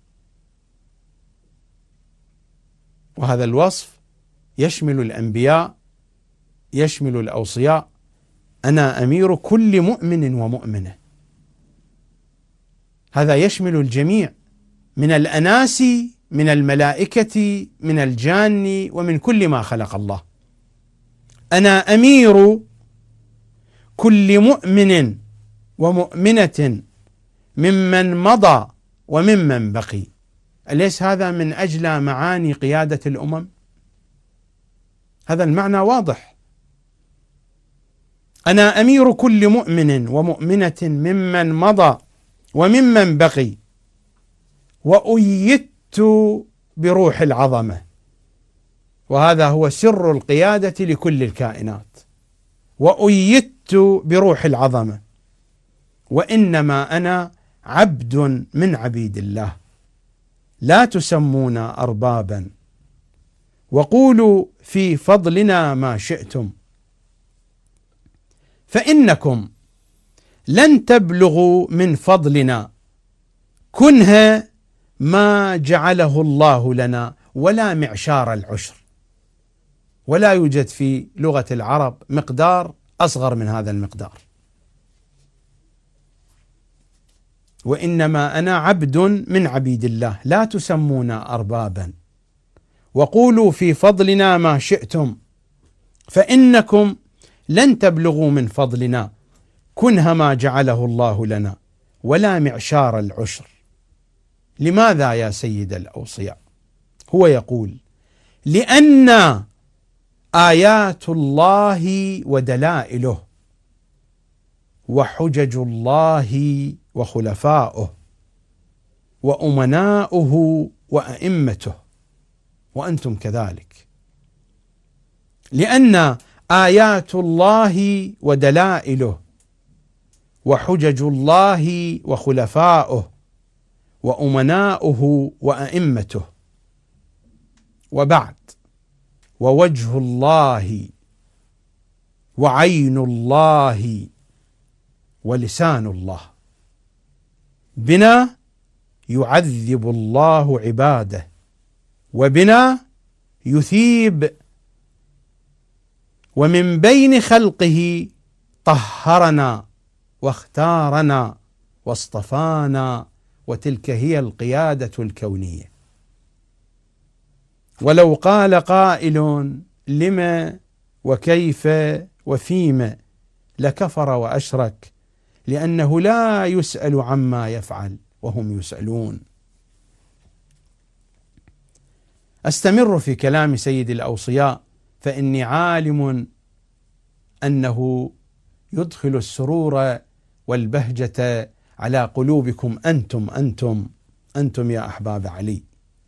وهذا الوصف يشمل الأنبياء، يشمل الأوصياء. أنا أمير كل مؤمن ومؤمنة، هذا يشمل الجميع من الأناس، من الملائكة، من الجان، ومن كل ما خلق الله. أنا أمير كل مؤمن ومؤمنة ممن مضى وممن بقي. أليس هذا من أجل معاني قيادة الأمم؟ هذا المعنى واضح. أنا أمير كل مؤمن ومؤمنة ممن مضى وممن بقي، وأيدت بروح العظمة. وهذا هو سر القيادة لكل الكائنات. وأيدت بروح العظمة، وإنما أنا عبد من عبيد الله، لا تسمون أربابا، وقولوا في فضلنا ما شئتم، فإنكم لن تبلغوا من فضلنا كنه ما جعله الله لنا ولا معشار العشر. ولا يوجد في لغة العرب مقدار أصغر من هذا المقدار. وإنما أنا عبد من عبيد الله، لا تسمون أربابا، وقولوا في فضلنا ما شئتم، فإنكم لن تبلغوا من فضلنا كنه ما جعله الله لنا ولا معشار العشر. لماذا يا سيد الأوصياء؟ هو يقول لأن آيات الله ودلائله وحجج الله وخلفاؤه وأمناؤه وأئمته، وأنتم كذلك، لأن آيات الله ودلائله وحجج الله وخلفاؤه وأمناؤه وأئمته، وبعد ووجه الله وعين الله ولسان الله، بنا يعذب الله عباده وبنا يثيب، ومن بين خلقه طهرنا واختارنا واصطفانا، وتلك هي القيادة الكونية. ولو قال قائل لما وكيف وفيما لكفر وأشرك، لأنه لا يسأل عما يفعل وهم يسألون. أستمر في كلام سيد الأوصياء فإني عالم أنه يدخل السرور والبهجة على قلوبكم أنتم يا أحباب علي.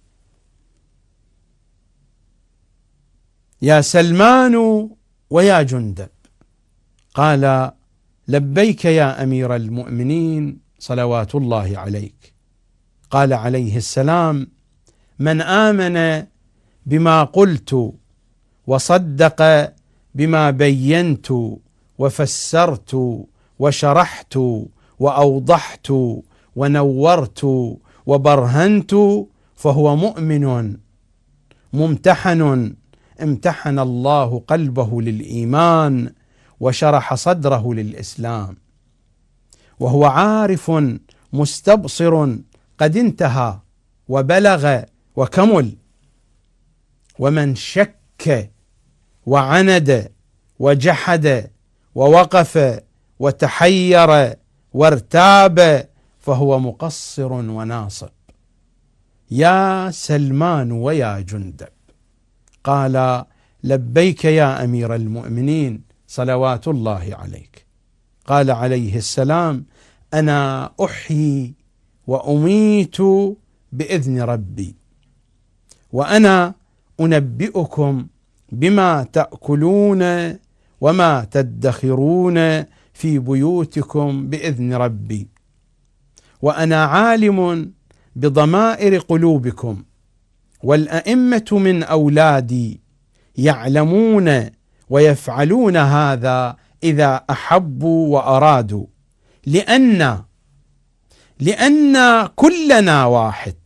يا سلمان ويا جندب. قال لبيك يا أمير المؤمنين صلوات الله عليك. قال عليه السلام من آمن بما قلت وصدق بما بينت وفسرت وشرحت وأوضحت ونورت وبرهنت فهو مؤمن ممتحن امتحن الله قلبه للإيمان وشرح صدره للإسلام، وهو عارف مستبصر قد انتهى وبلغ وكمل. ومن شك وعند وجحد ووقف وتحير وارتاب فهو مقصر وناصب. يا سلمان ويا جندب. قال لبيك يا أمير المؤمنين صلوات الله عليك. قال عليه السلام أنا أحيي وأميت بإذن ربي، وأنا أنبئكم بما تأكلون وما تدخرون في بيوتكم بإذن ربي، وأنا عالم بضمائر قلوبكم، والأئمة من أولادي يعلمون ويفعلون هذا إذا أحبوا وأرادوا، لأن كلنا واحد،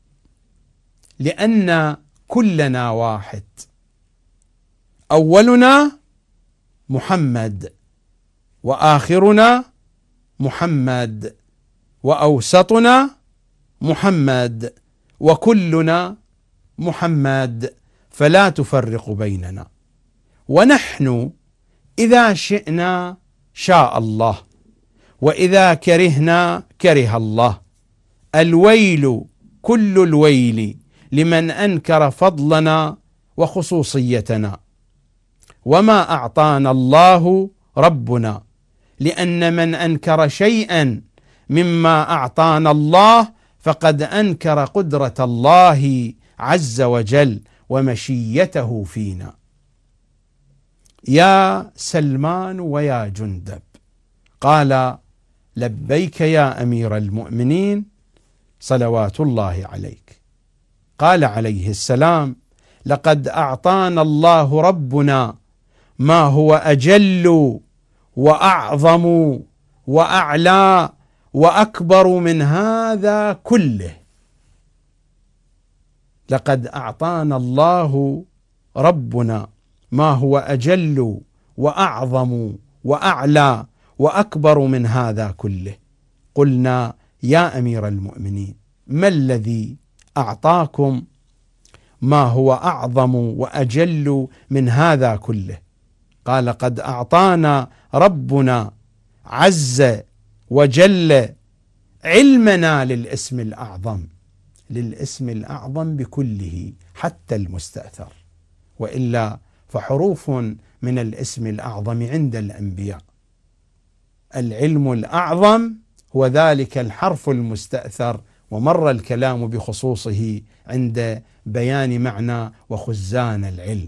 لأن كلنا واحد. أولنا محمد، وآخرنا محمد، وأوسطنا محمد، وكلنا محمد، فلا تفرق بيننا. ونحن إذا شئنا شاء الله، وإذا كرهنا كره الله. الويل كل الويل لمن أنكر فضلنا وخصوصيتنا، وما أعطانا الله ربنا، لأن من أنكر شيئا مما أعطانا الله فقد أنكر قدرة الله عز وجل ومشيته فينا. يا سلمان ويا جندب. قال لبيك يا أمير المؤمنين صلوات الله عليك. قال عليه السلام لقد أعطانا الله ربنا ما هو أجل وأعظم وأعلى وأكبر من هذا كله. لقد أعطانا الله ربنا ما هو أجل وأعظم وأعلى وأكبر من هذا كله. قلنا يا أمير المؤمنين ما الذي أعطاكم ما هو أعظم وأجل من هذا كله؟ قال قد أعطانا ربنا عز وجل علمنا للاسم الأعظم، للاسم الأعظم بكله حتى المستأثر، وإلا فحروف من الاسم الأعظم عند الأنبياء. العلم الأعظم هو ذلك الحرف المستأثر، ومر الكلام بخصوصه عند بيان معنى وخزان العلم.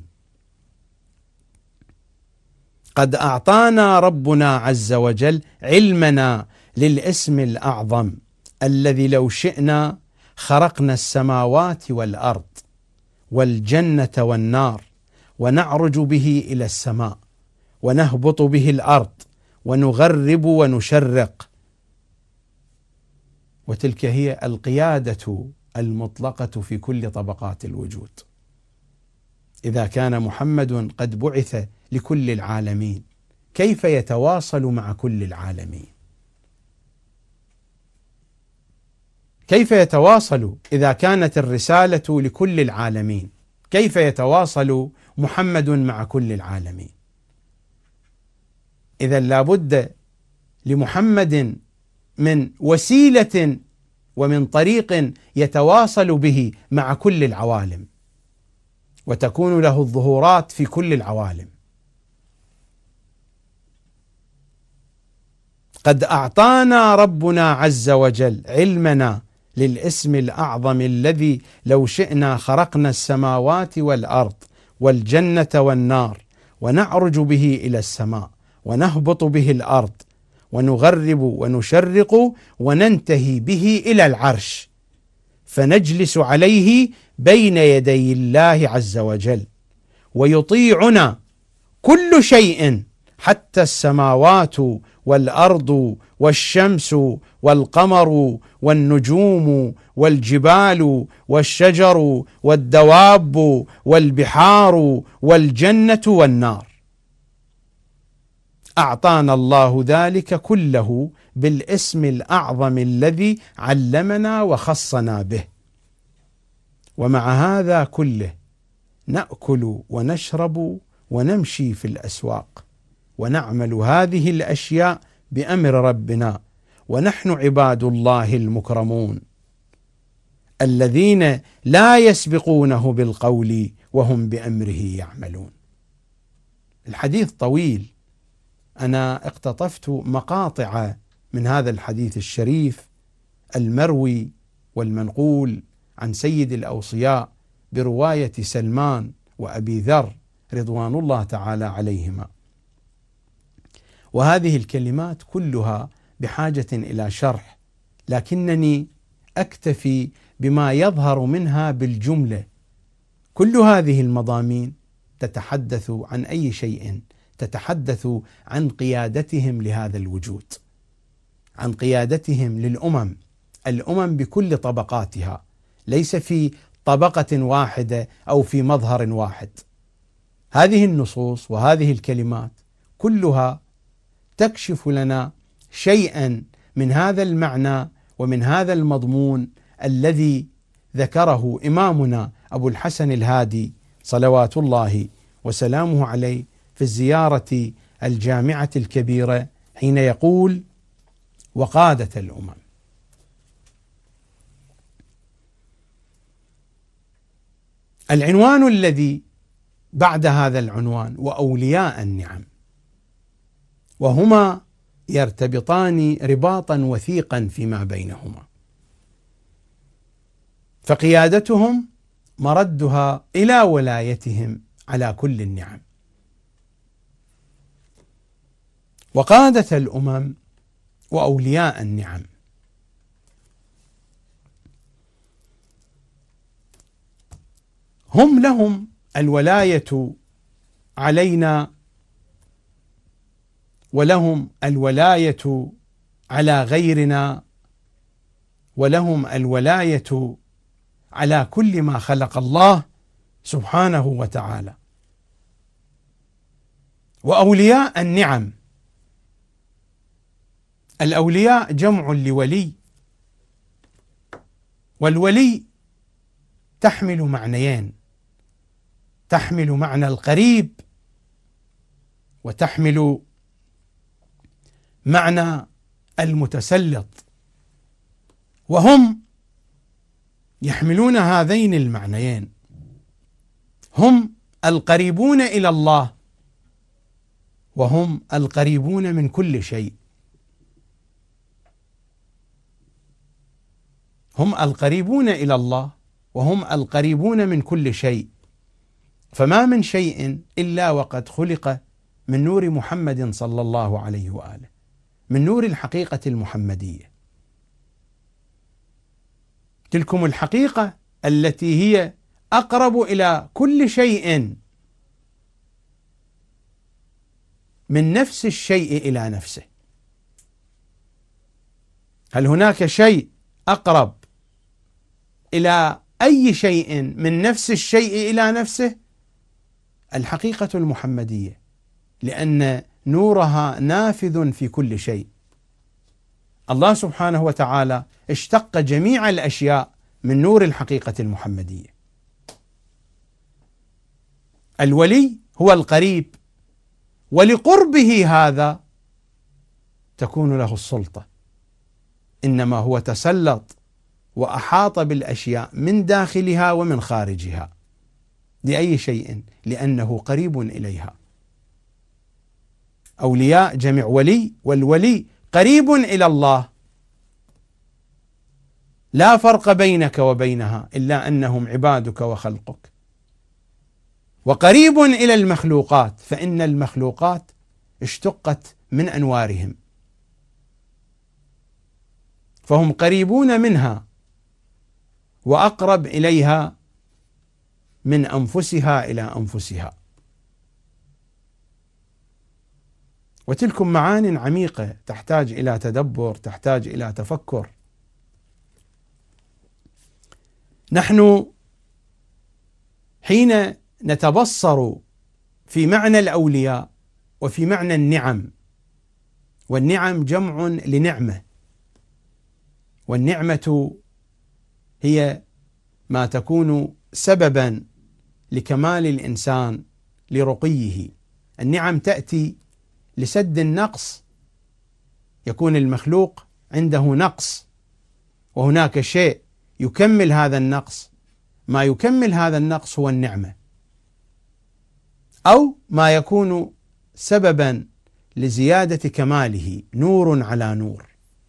قد أعطانا ربنا عز وجل علمنا للاسم الأعظم الذي لو شئنا خرقنا السماوات والأرض والجنة والنار، ونعرج به إلى السماء، ونهبط به الأرض، ونغرب ونشرق. وتلك هي القيادة المطلقة في كل طبقات الوجود. إذا كان محمد قد بعث لكل العالمين، كيف يتواصل مع كل العالمين؟ كيف يتواصل إذا كانت الرسالة لكل العالمين؟ كيف يتواصل محمد مع كل العالمين؟ إذا لابد لمحمد من وسيلة ومن طريق يتواصل به مع كل العوالم، وتكون له الظهورات في كل العوالم. قد أعطانا ربنا عز وجل علمنا للاسم الأعظم الذي لو شئنا خرقنا السماوات والأرض والجنة والنار ونعرج به إلى السماء ونهبط به الأرض ونغرب ونشرق وننتهي به إلى العرش، فنجلس عليه بين يدي الله عز وجل، ويطيعنا كل شيء حتى السماوات والأرض والشمس والقمر والنجوم والجبال والشجر والدواب والبحار والجنة والنار. أعطانا الله ذلك كله بالاسم الأعظم الذي علمنا وخصنا به. ومع هذا كله نأكل ونشرب ونمشي في الأسواق ونعمل هذه الأشياء بأمر ربنا، ونحن عباد الله المكرمون الذين لا يسبقونه بالقول وهم بأمره يعملون. الحديث طويل، أنا اقتطفت مقاطع من هذا الحديث الشريف المروي والمنقول عن سيد الأوصياء برواية سلمان وأبي ذر رضوان الله تعالى عليهما، وهذه الكلمات كلها بحاجة إلى شرح، لكنني أكتفي بما يظهر منها بالجملة. كل هذه المضامين تتحدث عن أي شيء؟ تتحدث عن قيادتهم لهذا الوجود، عن قيادتهم للأمم، الأمم بكل طبقاتها، ليس في طبقة واحدة أو في مظهر واحد. هذه النصوص وهذه الكلمات كلها تكشف لنا شيئا من هذا المعنى ومن هذا المضمون الذي ذكره إمامنا أبو الحسن الهادي صلوات الله وسلامه عليه في الزيارة الجامعة الكبيرة حين يقول: وقادة الأمم. العنوان الذي بعد هذا العنوان: وأولياء النعم، وهما يرتبطان رباطا وثيقا فيما بينهما، فقيادتهم مردها إلى ولايتهم على كل النعم. وقادة الأمم وأولياء النعم، هم لهم الولاية علينا، ولهم الولاية على غيرنا، ولهم الولاية على كل ما خلق الله سبحانه وتعالى. وأولياء النعم، الأولياء جمع لولي، والولي تحمل معنيين: تحمل معنى القريب، وتحمل معنى المتسلط، وهم يحملون هذين المعنيين. هم القريبون إلى الله، وهم القريبون من كل شيء. هم القريبون إلى الله وهم القريبون من كل شيء، فما من شيء إلا وقد خلق من نور محمد صلى الله عليه وآله، من نور الحقيقة المحمدية. تلكم الحقيقة التي هي أقرب إلى كل شيء من نفس الشيء إلى نفسه. هل هناك شيء أقرب إلى أي شيء من نفس الشيء إلى نفسه؟ الحقيقة المحمدية، لأن نورها نافذ في كل شيء. الله سبحانه وتعالى اشتق جميع الأشياء من نور الحقيقة المحمدية. الولي هو القريب، ولقربه هذا تكون له السلطة، إنما هو تسلط وأحاط بالأشياء من داخلها ومن خارجها. لأي شيء؟ لأنه قريب إليها. أولياء جمع ولي، والولي قريب إلى الله، لا فرق بينك وبينها إلا أنهم عبادك وخلقك، وقريب إلى المخلوقات، فإن المخلوقات اشتقت من أنوارهم، فهم قريبون منها وأقرب إليها من أنفسها إلى أنفسها. وتلكم معان عميقة تحتاج إلى تدبر، تحتاج إلى تفكر. نحن حين نتبصر في معنى الأولياء وفي معنى النعم، والنعم جمع لنعمة، والنعمة هي ما تكون سببا لكمال الإنسان، لرقيه. النعم تأتي لسد النقص، يكون المخلوق عنده نقص وهناك شيء يكمل هذا النقص، ما يكمل هذا النقص هو النعمة، أو ما يكون سببا لزيادة كماله، نور على نور،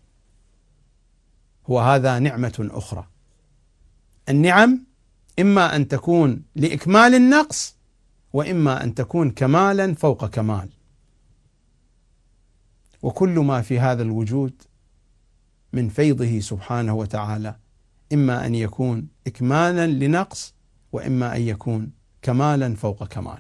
وهذا نعمة أخرى. النعم إما أن تكون لإكمال النقص، وإما أن تكون كمالا فوق كمال. وكل ما في هذا الوجود من فيضه سبحانه وتعالى إما أن يكون إكمالا لنقص، وإما أن يكون كمالا فوق كمال.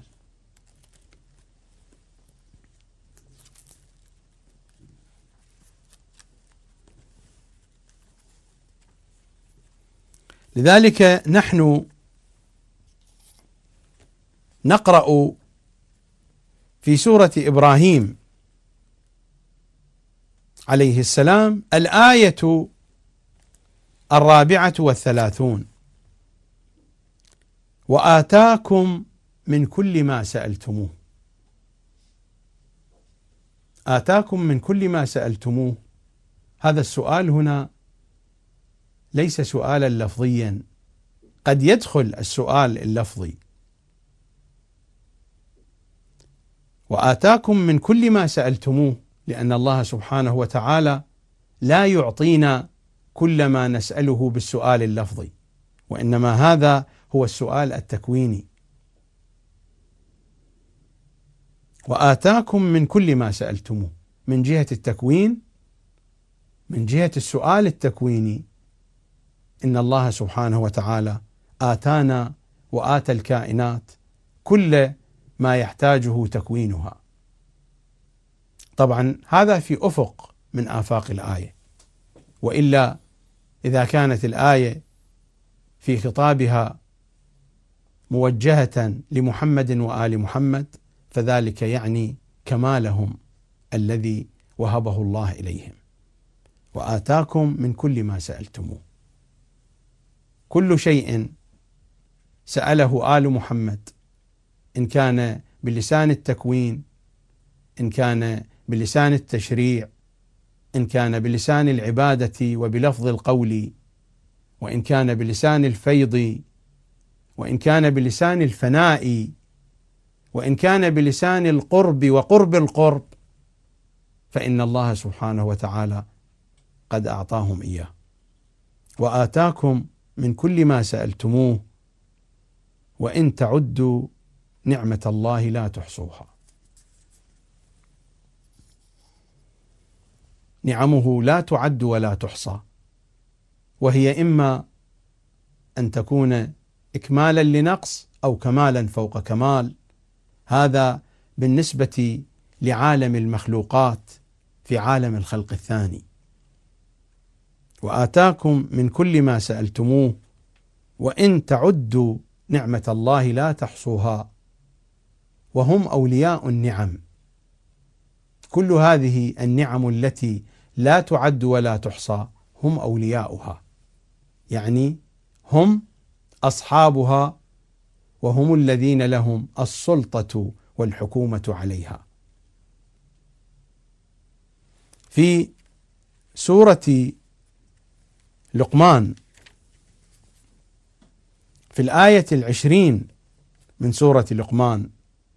لذلك نحن نقرأ في سورة إبراهيم عليه السلام الآية 34: وآتاكم من كل ما سألتموه. آتاكم من كل ما سألتموه، هذا السؤال هنا ليس سؤالا لفظيا، قد يدخل السؤال اللفظي. وآتاكم من كل ما سألتموه، لأن الله سبحانه وتعالى لا يعطينا كل ما نسأله بالسؤال اللفظي، وإنما هذا هو السؤال التكويني. وآتاكم من كل ما سألتموه، من جهة التكوين، من جهة السؤال التكويني، إن الله سبحانه وتعالى آتانا وآتى الكائنات كل ما يحتاجه تكوينها. طبعا هذا في أفق من آفاق الآية، وإلا إذا كانت الآية في خطابها موجهة لمحمد وآل محمد، فذلك يعني كمالهم الذي وهبه الله إليهم. وآتاكم من كل ما سألتموه، كل شيء سأله آل محمد، إن كان بلسان التكوين، إن كان بلسان التشريع، إن كان بلسان العبادة وبلفظ القول، وإن كان بلسان الفيض، وإن كان بلسان الفناء، وإن كان بلسان القرب وقرب القرب، فإن الله سبحانه وتعالى قد أعطاهم إياه. وآتاكم من كل ما سألتموه وإن تعدوا نعمة الله لا تحصوها. نعمه لا تعد ولا تحصى، وهي إما أن تكون إكمالا لنقص أو كمالا فوق كمال. هذا بالنسبة لعالم المخلوقات في عالم الخلق الثاني. وآتاكم من كل ما سألتموه وإن تعدوا نعمة الله لا تحصوها، وهم أولياء النعم. كل هذه النعم التي لا تعد ولا تحصى هم أولياؤها، يعني هم أصحابها، وهم الذين لهم السلطة والحكومة عليها. في سورة لقمان في الآية 20 من سورة لقمان: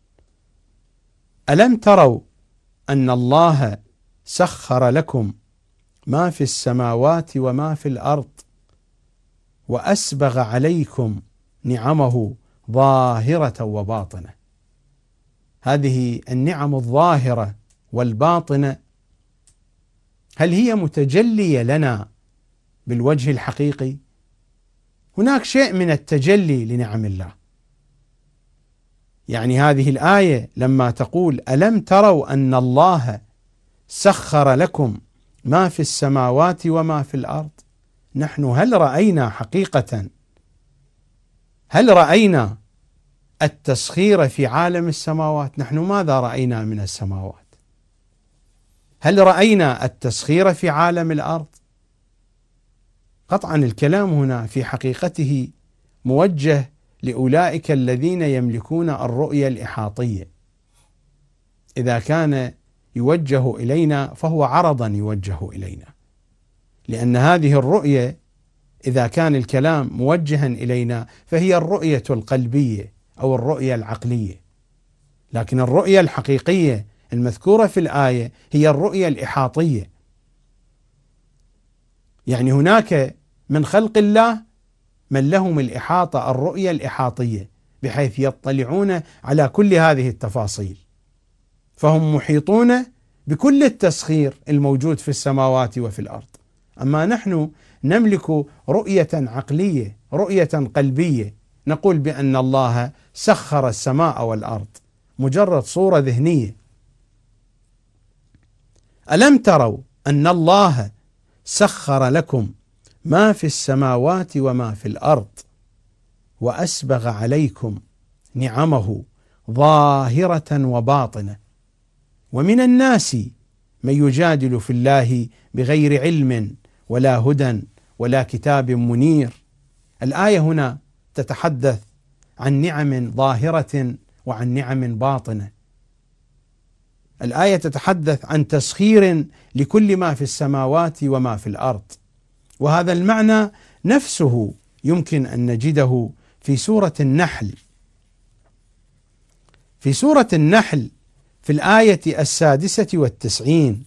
ألم تروا أن الله سخر لكم ما في السماوات وما في الأرض وأسبغ عليكم نعمه ظاهرة وباطنة. هذه النعم الظاهرة والباطنة هل هي متجلية لنا بالوجه الحقيقي؟ هناك شيء من التجلي لنعم الله. يعني هذه الآية لما تقول ألم تروا أن الله سخر لكم ما في السماوات وما في الأرض، نحن هل رأينا حقيقة، هل رأينا التسخير في عالم السماوات؟ نحن ماذا رأينا من السماوات؟ هل رأينا التسخير في عالم الأرض؟ قطعا الكلام هنا في حقيقته موجه لأولئك الذين يملكون الرؤية الإحاطية. إذا كان يوجه إلينا فهو عرضا يوجه إلينا، لأن هذه الرؤية إذا كان الكلام موجها إلينا فهي الرؤية القلبية أو الرؤية العقلية، لكن الرؤية الحقيقية المذكورة في الآية هي الرؤية الإحاطية. يعني هناك من خلق الله من لهم الإحاطة، الرؤية الإحاطية، بحيث يطلعون على كل هذه التفاصيل، فهم محيطون بكل التسخير الموجود في السماوات وفي الأرض. أما نحن نملك رؤية عقلية، رؤية قلبية، نقول بأن الله سخر السماء والأرض، مجرد صورة ذهنية. ألم تروا أن الله سخر لكم ما في السماوات وما في الأرض وأسبغ عليكم نعمه ظاهرة وباطنة ومن الناس من يجادل في الله بغير علم ولا هدى ولا كتاب منير. الآية هنا تتحدث عن نعم ظاهرة وعن نعم باطنة. الآية تتحدث عن تسخير لكل ما في السماوات وما في الأرض، وهذا المعنى نفسه يمكن أن نجده في سورة النحل. في سورة النحل في الآية 96: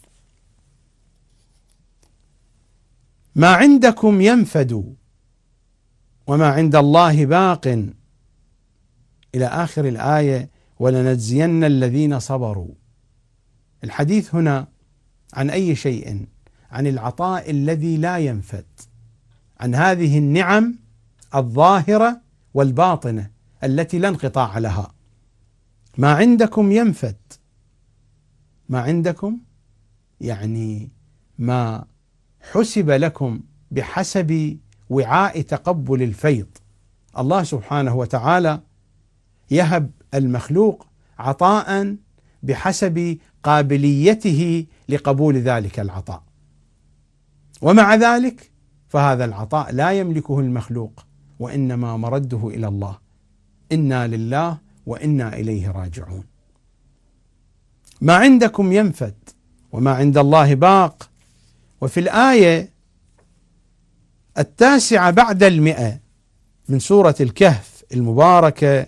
ما عندكم ينفد وما عند الله باق، إلى آخر الآية: ولنجزين الذين صبروا. الحديث هنا عن أي شيء؟ عن العطاء الذي لا ينفد، عن هذه النعم الظاهرة والباطنة التي لا انقطاع لها. ما عندكم ينفد، ما عندكم يعني ما حسب لكم بحسب وعاء تقبل الفيض. الله سبحانه وتعالى يهب المخلوق عطاء بحسب قابليته لقبول ذلك العطاء، ومع ذلك فهذا العطاء لا يملكه المخلوق، وإنما مرده إلى الله. إنا لله وإنا إليه راجعون. ما عندكم ينفد وما عند الله باق. وفي الآية 9 بعد 100 من سورة الكهف المباركة: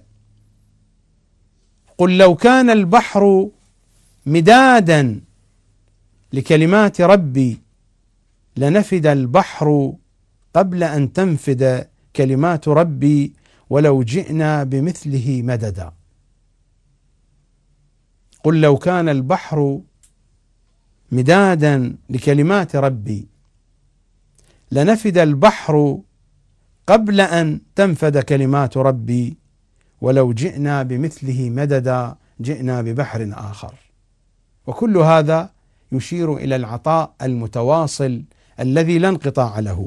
قل لو كان البحر مدادا لكلمات ربي لنفد البحر قبل أن تنفد كلمات ربي ولو جئنا بمثله مددا. قل لو كان البحر مدادا لكلمات ربي لنفد البحر قبل أن تنفد كلمات ربي ولو جئنا بمثله مددا جئنا ببحر آخر. وكل هذا يشير إلى العطاء المتواصل الذي لا انقطاع له.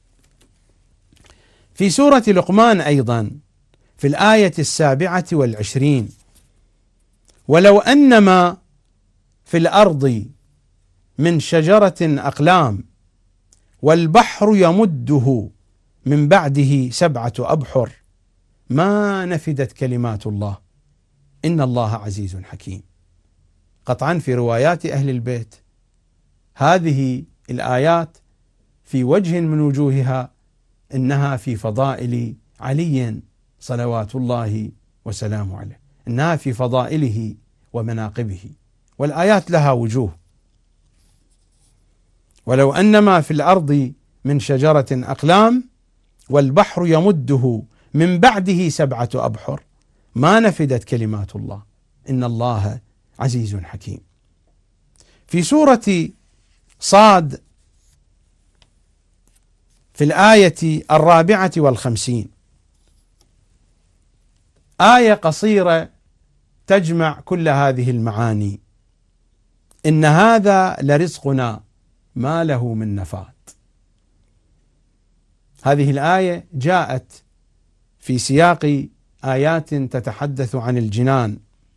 في سورة لقمان أيضا في الآية 27: ولو أنما في الأرض من شجرة أقلام والبحر يمده من بعده 7 أبحر ما نفدت كلمات الله إن الله عزيز حكيم. قطعا في روايات أهل البيت هذه الآيات في وجه من وجوهها إنها في فضائل علي صلوات الله وسلامه عليه، إنها في فضائله ومناقبه، والآيات لها وجوه. ولو أن ما في الأرض من شجرة أقلام والبحر يمده من بعده 7 أبحر ما نفدت كلمات الله إن الله عزيز حكيم. في سورة صاد في الآية 54 آية قصيرة تجمع كل هذه المعاني: إن هذا لرزقنا ما له من نفاد. هذه الآية جاءت في سياق آيات تتحدث عن الجنان: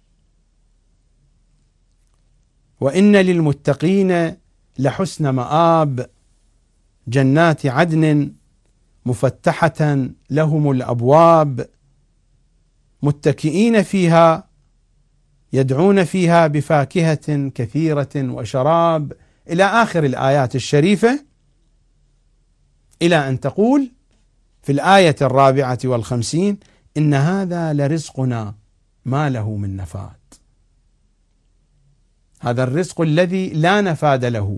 وإن للمتقين لحسن مآب جنات عدن مفتحة لهم الأبواب متكئين فيها يدعون فيها بفاكهة كثيرة وشراب، إلى آخر الآيات الشريفة، إلى أن تقول في الآية 54: إن هذا لرزقنا ما له من نفاد. هذا الرزق الذي لا نفاد له،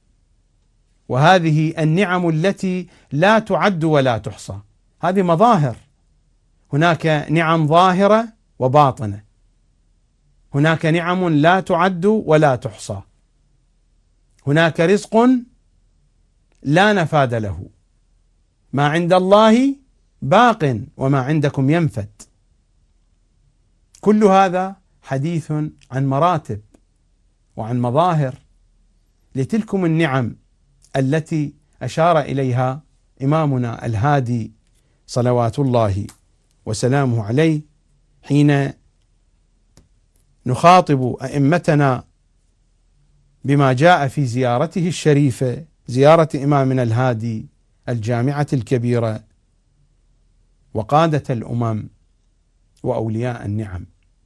وهذه النعم التي لا تعد ولا تحصى. هذه مظاهر، هناك نعم ظاهرة وباطنة، هناك نعم لا تعد ولا تحصى، هناك رزق لا نفاد له، ما عند الله باق وما عندكم ينفد. كل هذا حديث عن مراتب وعن مظاهر لتلكم النعم التي أشار إليها إمامنا الهادي صلوات الله وسلامه عليه حين نخاطب أئمتنا بما جاء في زيارته الشريفة، زيارة إمامنا الهادي الجامعة الكبيرة وقادة الأمم وأولياء النعم.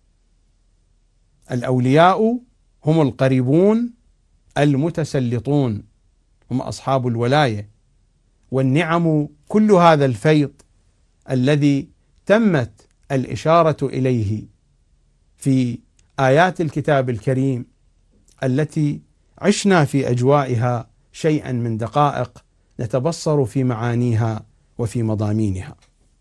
الأولياء هم القريبون المتسلطون، هم أصحاب الولاية، والنعم كل هذا الفيض الذي تمت الإشارة إليه في آيات الكتاب الكريم التي عشنا في أجوائها شيئا من دقائق نتبصر في معانيها وفي مضامينها.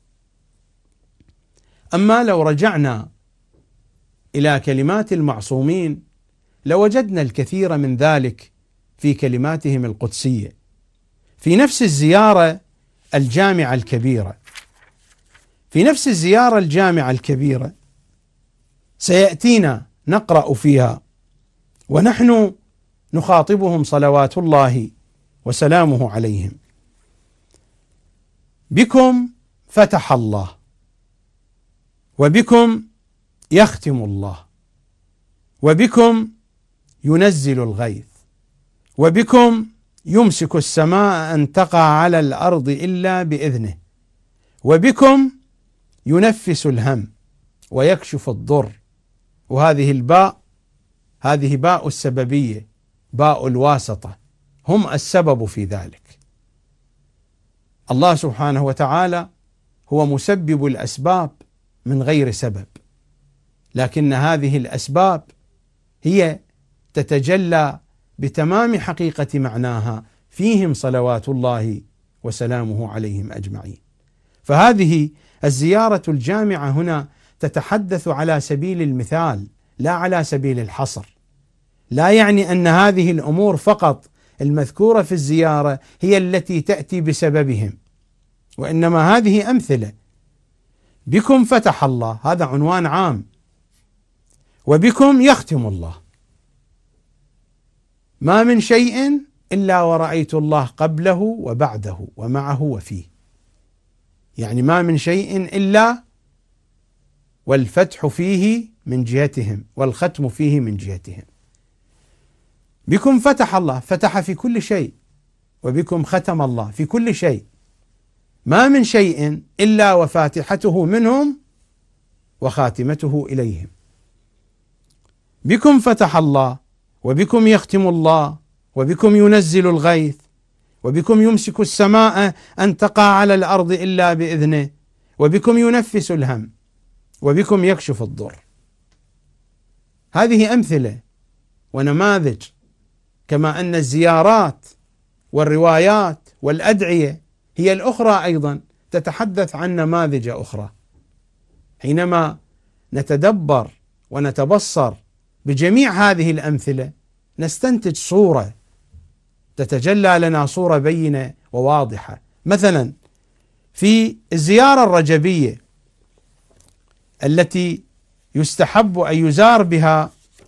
أما لو رجعنا إلى كلمات المعصومين لوجدنا الكثير من ذلك في كلماتهم القدسية في نفس الزيارة الجامعة الكبيرة. في نفس الزيارة الجامعة الكبيرة سيأتينا نقرأ فيها ونحن نخاطبهم صلوات الله وسلامه عليهم: بكم فتح الله، وبكم يختم الله، وبكم ينزل الغيث، وبكم يمسك السماء أن تقع على الأرض إلا بإذنه، وبكم ينفس الهم ويكشف الضر. وهذه الباء هذه باء السببية، باء الواسطة، هم السبب في ذلك. الله سبحانه وتعالى هو مسبب الأسباب من غير سبب، لكن هذه الأسباب هي تتجلى بتمام حقيقة معناها فيهم صلوات الله وسلامه عليهم أجمعين. فهذه الزيارة الجامعة هنا تتحدث على سبيل المثال لا على سبيل الحصر، لا يعني أن هذه الأمور فقط المذكورة في الزيارة هي التي تأتي بسببهم، وإنما هذه أمثلة. بكم فتح الله، هذا عنوان عام، وبكم يختم الله. ما من شيء إلا ورأيت الله قبله وبعده ومعه وفيه، يعني ما من شيء إلا والفتح فيه من جهتهم والختم فيه من جهتهم. بكم فتح الله، فتح في كل شيء، وبكم ختم الله في كل شيء. ما من شيء إلا وفاتحته منهم وخاتمته إليهم. بكم فتح الله وبكم يختم الله وبكم ينزل الغيث، وبكم يمسك السماء أن تقع على الأرض إلا بإذنه، وبكم ينفس الهم، وبكم يكشف الضر. هذه أمثلة ونماذج، كما أن الزيارات والروايات والأدعية هي الأخرى أيضا تتحدث عن نماذج أخرى. حينما نتدبر ونتبصر بجميع هذه الأمثلة نستنتج صورة، تتجلى لنا صورة بينة وواضحة. مثلا في الزيارة الرجبية التي يستحب أن يزار بها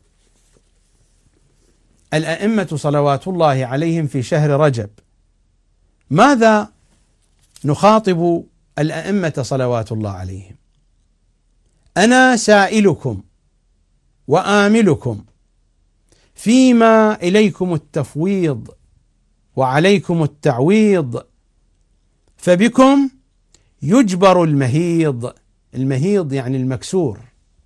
الأئمة صلوات الله عليهم في شهر رجب، ماذا نخاطب الأئمة صلوات الله عليهم؟ أنا سائلكم وآملكم فيما إليكم التفويض وعليكم التعويض، فبكم يجبر المهيض، المهيض يعني المكسور،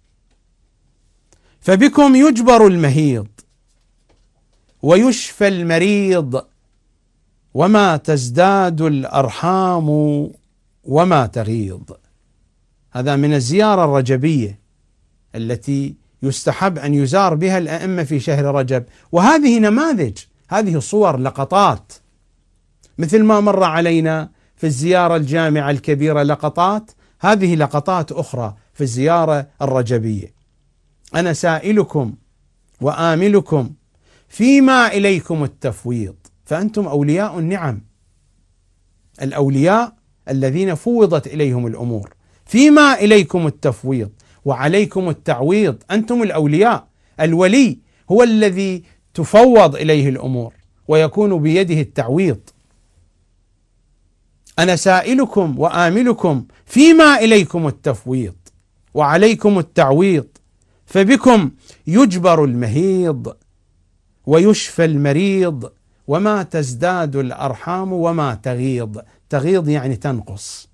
فبكم يجبر المهيض ويشفى المريض، وما تزداد الأرحام وما تغيض. هذا من الزيارة الرجبية التي يستحب أن يزار بها الأئمة في شهر رجب. وهذه نماذج، هذه صور، لقطات، مثل ما مر علينا في الزيارة الجامعة الكبيرة لقطات، هذه لقطات أخرى في الزيارة الرجبية. أنا سائلكم وآملكم فيما إليكم التفويض، فأنتم أولياء النعم، الأولياء الذين فوضت إليهم الأمور. فيما إليكم التفويض وعليكم التعويض، أنتم الأولياء. الولي هو الذي تفوض إليه الأمور ويكون بيده التعويض. أنا سائلكم وآملكم فيما إليكم التفويض وعليكم التعويض، فبكم يجبر المهيض ويشفى المريض، وما تزداد الأرحام وما تغيض. تغيض يعني تنقص.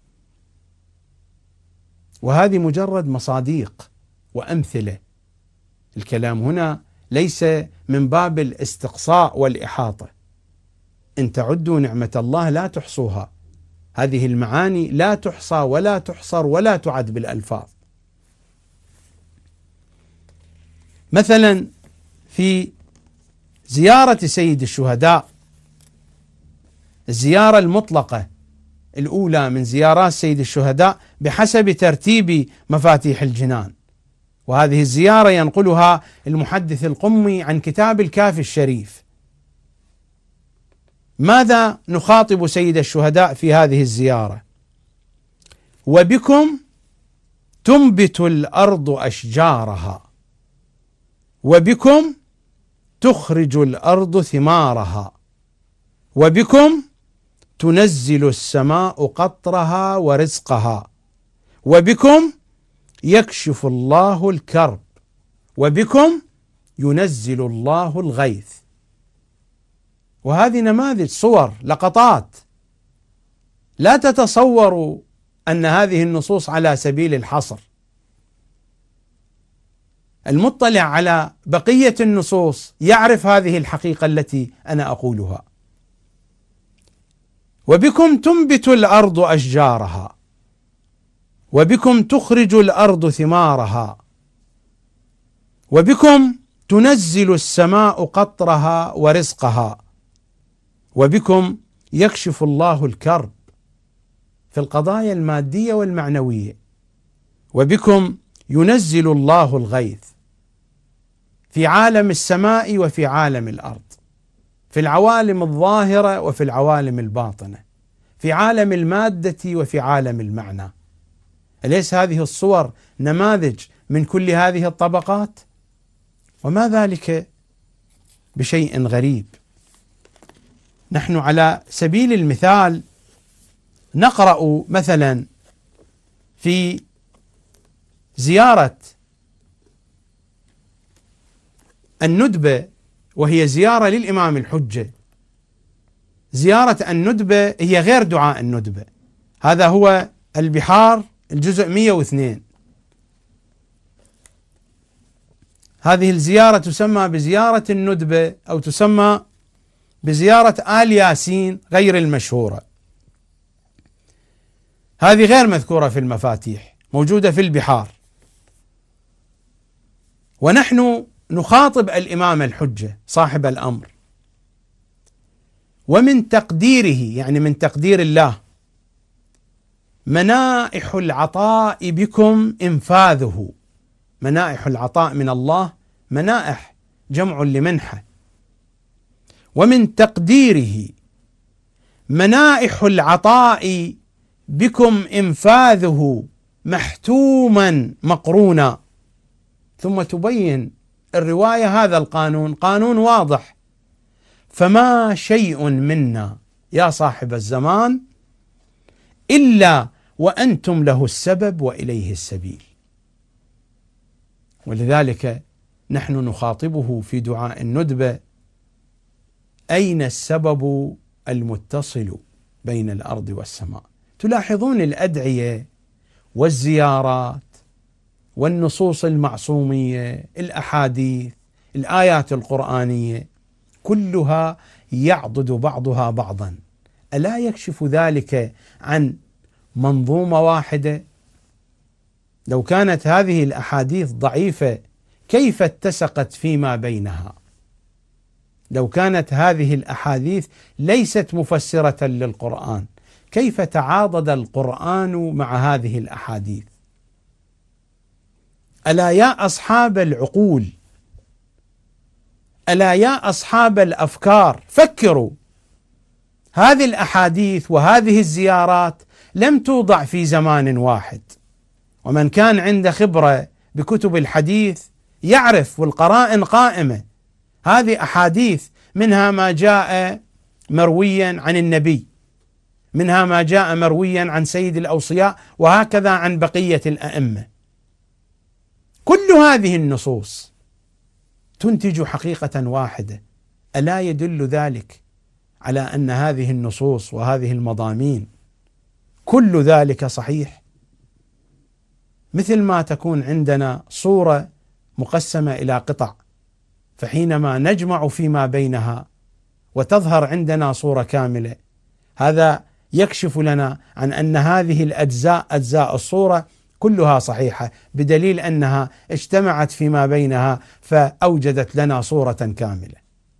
وهذه مجرد مصاديق وأمثلة. الكلام هنا ليس من باب الاستقصاء والإحاطة. إن تعدوا نعمة الله لا تحصوها. هذه المعاني لا تحصى ولا تحصر ولا تعد بالألفاظ. مثلا في زيارة سيد الشهداء، الزيارة المطلقة الأولى من زيارات سيد الشهداء بحسب ترتيب مفاتيح الجنان، وهذه الزيارة ينقلها المحدث القمي عن كتاب الكافي الشريف. ماذا نخاطب سيد الشهداء في هذه الزيارة؟ وبكم تنبت الأرض أشجارها، وبكم تخرج الأرض ثمارها، وبكم تنزل السماء قطرها ورزقها، وبكم يكشف الله الكرب، وبكم ينزل الله الغيث. وهذه نماذج، صور، لقطات. لا تتصوروا أن هذه النصوص على سبيل الحصر. المطلع على بقية النصوص يعرف هذه الحقيقة التي أنا أقولها. وبكم تنبت الأرض أشجارها، وبكم تخرج الأرض ثمارها، وبكم تنزل السماء قطرها ورزقها، وبكم يكشف الله الكرب في القضايا المادية والمعنوية، وبكم ينزل الله الغيث في عالم السماء وفي عالم الأرض، في العوالم الظاهرة وفي العوالم الباطنة، في عالم المادة وفي عالم المعنى. أليس هذه الصور نماذج من كل هذه الطبقات؟ وما ذلك بشيء غريب. نحن على سبيل المثال نقرأ مثلا في زيارة الندبة، وهي زيارة للإمام الحجة. زيارة الندبة هي غير دعاء الندبة. هذا هو البحار الجزء 102. هذه الزيارة تسمى بزيارة الندبة أو تسمى بزيارة آل ياسين غير المشهورة، هذه غير مذكورة في المفاتيح، موجودة في البحار. ونحن نخاطب الإمام الحجة صاحب الأمر، ومن تقديره يعني من تقدير الله منائح العطاء بكم إنفاذه. منائح العطاء من الله، منائح جمع لمنحة، ومن تقديره منائح العطاء بكم إنفاذه محتوما مقرونا. ثم تبين الرواية هذا القانون، قانون واضح: فما شيء منا يا صاحب الزمان إلا وأنتم له السبب وإليه السبيل. ولذلك نحن نخاطبه في دعاء الندبة: أين السبب المتصل بين الأرض والسماء؟ تلاحظون الأدعية والزيارات والنصوص المعصومية، الأحاديث، الآيات القرآنية، كلها يعضد بعضها بعضا. ألا يكشف ذلك عن منظومة واحدة؟ لو كانت هذه الأحاديث ضعيفة كيف اتسقت فيما بينها؟ لو كانت هذه الأحاديث ليست مفسرة للقرآن كيف تعاضد القرآن مع هذه الأحاديث؟ ألا يا أصحاب العقول، ألا يا أصحاب الأفكار، فكروا. هذه الأحاديث وهذه الزيارات لم توضع في زمان واحد، ومن كان عنده خبرة بكتب الحديث يعرف، والقرائن قائمة. هذه أحاديث منها ما جاء مرويا عن النبي، منها ما جاء مرويا عن سيد الأوصياء، وهكذا عن بقية الأئمة. كل هذه النصوص تنتج حقيقة واحدة. ألا يدل ذلك على أن هذه النصوص وهذه المضامين كل ذلك صحيح؟ مثل ما تكون عندنا صورة مقسمة إلى قطع، فحينما نجمع فيما بينها وتظهر عندنا صورة كاملة، هذا يكشف لنا عن أن هذه الأجزاء، أجزاء الصورة كلها صحيحة، بدليل أنها اجتمعت فيما بينها فأوجدت لنا صورة كاملة.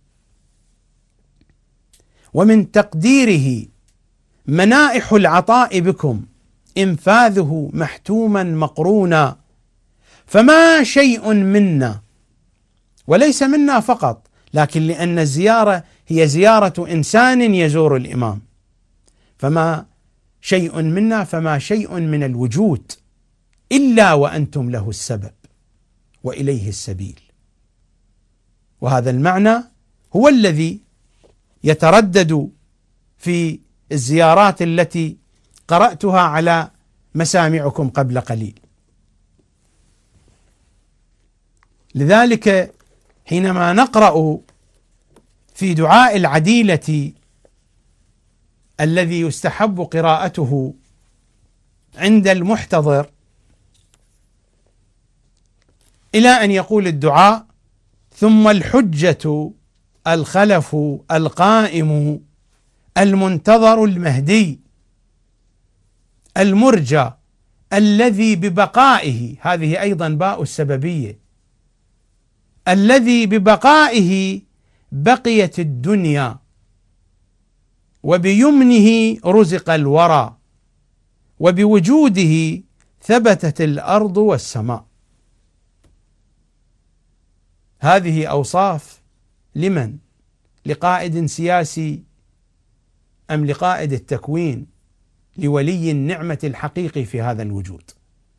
ومن تقديره منائح العطاء بكم إنفاذه محتوما مقرونا، فما شيء منا، وليس منا فقط، لكن لأن الزيارة هي زيارة إنسان يزور الإمام، فما شيء منا، فما شيء من الوجود إلا وأنتم له السبب وإليه السبيل. وهذا المعنى هو الذي يتردد في الزيارات التي قرأتها على مسامعكم قبل قليل. لذلك حينما نقرأ في دعاء العديلة الذي يستحب قراءته عند المحتضر، إلى أن يقول الدعاء: ثم الحجة الخلف القائم المنتظر المهدي المرجى الذي ببقائه، هذه أيضا باء السببية، الذي ببقائه بقيت الدنيا وبيمنه رزق الورى وبوجوده ثبتت الأرض والسماء. هذه أوصاف لمن؟ لقائد سياسي أم لقائد التكوين، لولي النعمة الحقيقي في هذا الوجود؟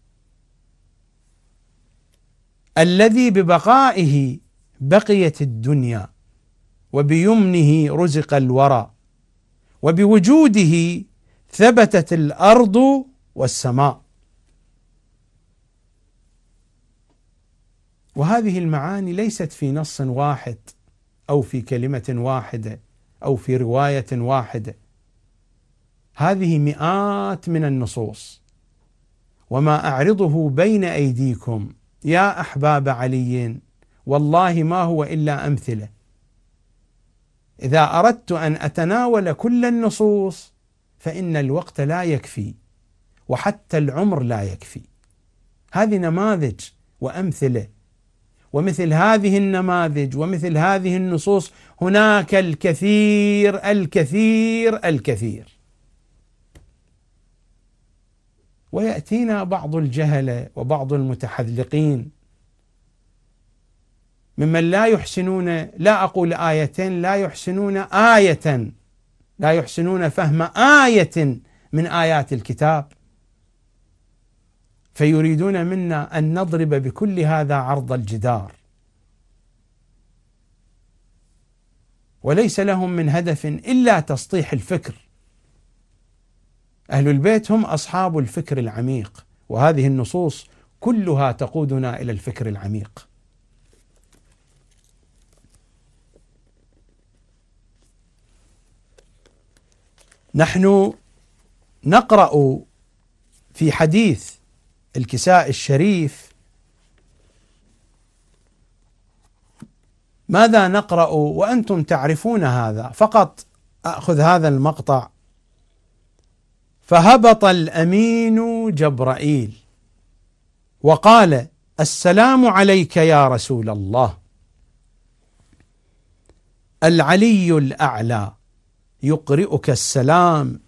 الذي ببقائه بقيت الدنيا وبيمنه رزق الورى وبوجوده ثبتت الأرض والسماء. وهذه المعاني ليست في نص واحد أو في كلمة واحدة أو في رواية واحدة، هذه مئات من النصوص. وما أعرضه بين أيديكم يا أحباب علي والله ما هو إلا أمثلة. إذا أردت أن أتناول كل النصوص فإن الوقت لا يكفي وحتى العمر لا يكفي. هذه نماذج وأمثلة، ومثل هذه النماذج ومثل هذه النصوص هناك الكثير الكثير الكثير. ويأتينا بعض الجهلة وبعض المتحذلقين ممن لا يحسنون، لا أقول آيتين، لا يحسنون آية، لا يحسنون فهم آية من آيات الكتاب، فيريدون منا أن نضرب بكل هذا عرض الجدار، وليس لهم من هدف إلا تسطيح الفكر. أهل البيت هم أصحاب الفكر العميق، وهذه النصوص كلها تقودنا إلى الفكر العميق. نحن نقرأ في حديث الكساء الشريف، ماذا نقرأ وأنتم تعرفون هذا؟ فقط أخذ هذا المقطع: فهبط الأمين جبرائيل وقال: السلام عليك يا رسول الله، العلي الأعلى يقرئك السلام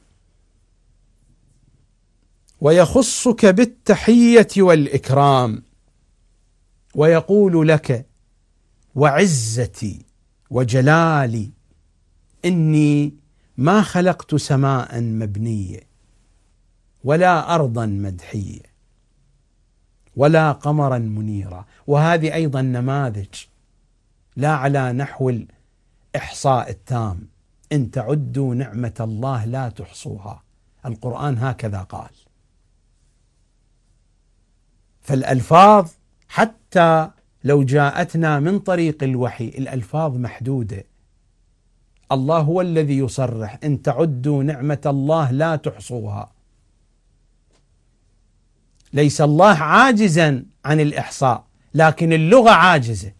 ويخصك بالتحية والإكرام، ويقول لك: وعزتي وجلالي إني ما خلقت سماء مبنية ولا أرضا مدحية ولا قمرا منيرا. وهذه أيضا نماذج، لا على نحو الإحصاء التام، إن تعدوا نعمة الله لا تحصوها، القرآن هكذا قال. فالألفاظ حتى لو جاءتنا من طريق الوحي الألفاظ محدودة. الله هو الذي يصرح: إن تعدوا نعمة الله لا تحصوها. ليس الله عاجزا عن الإحصاء، لكن اللغة عاجزة.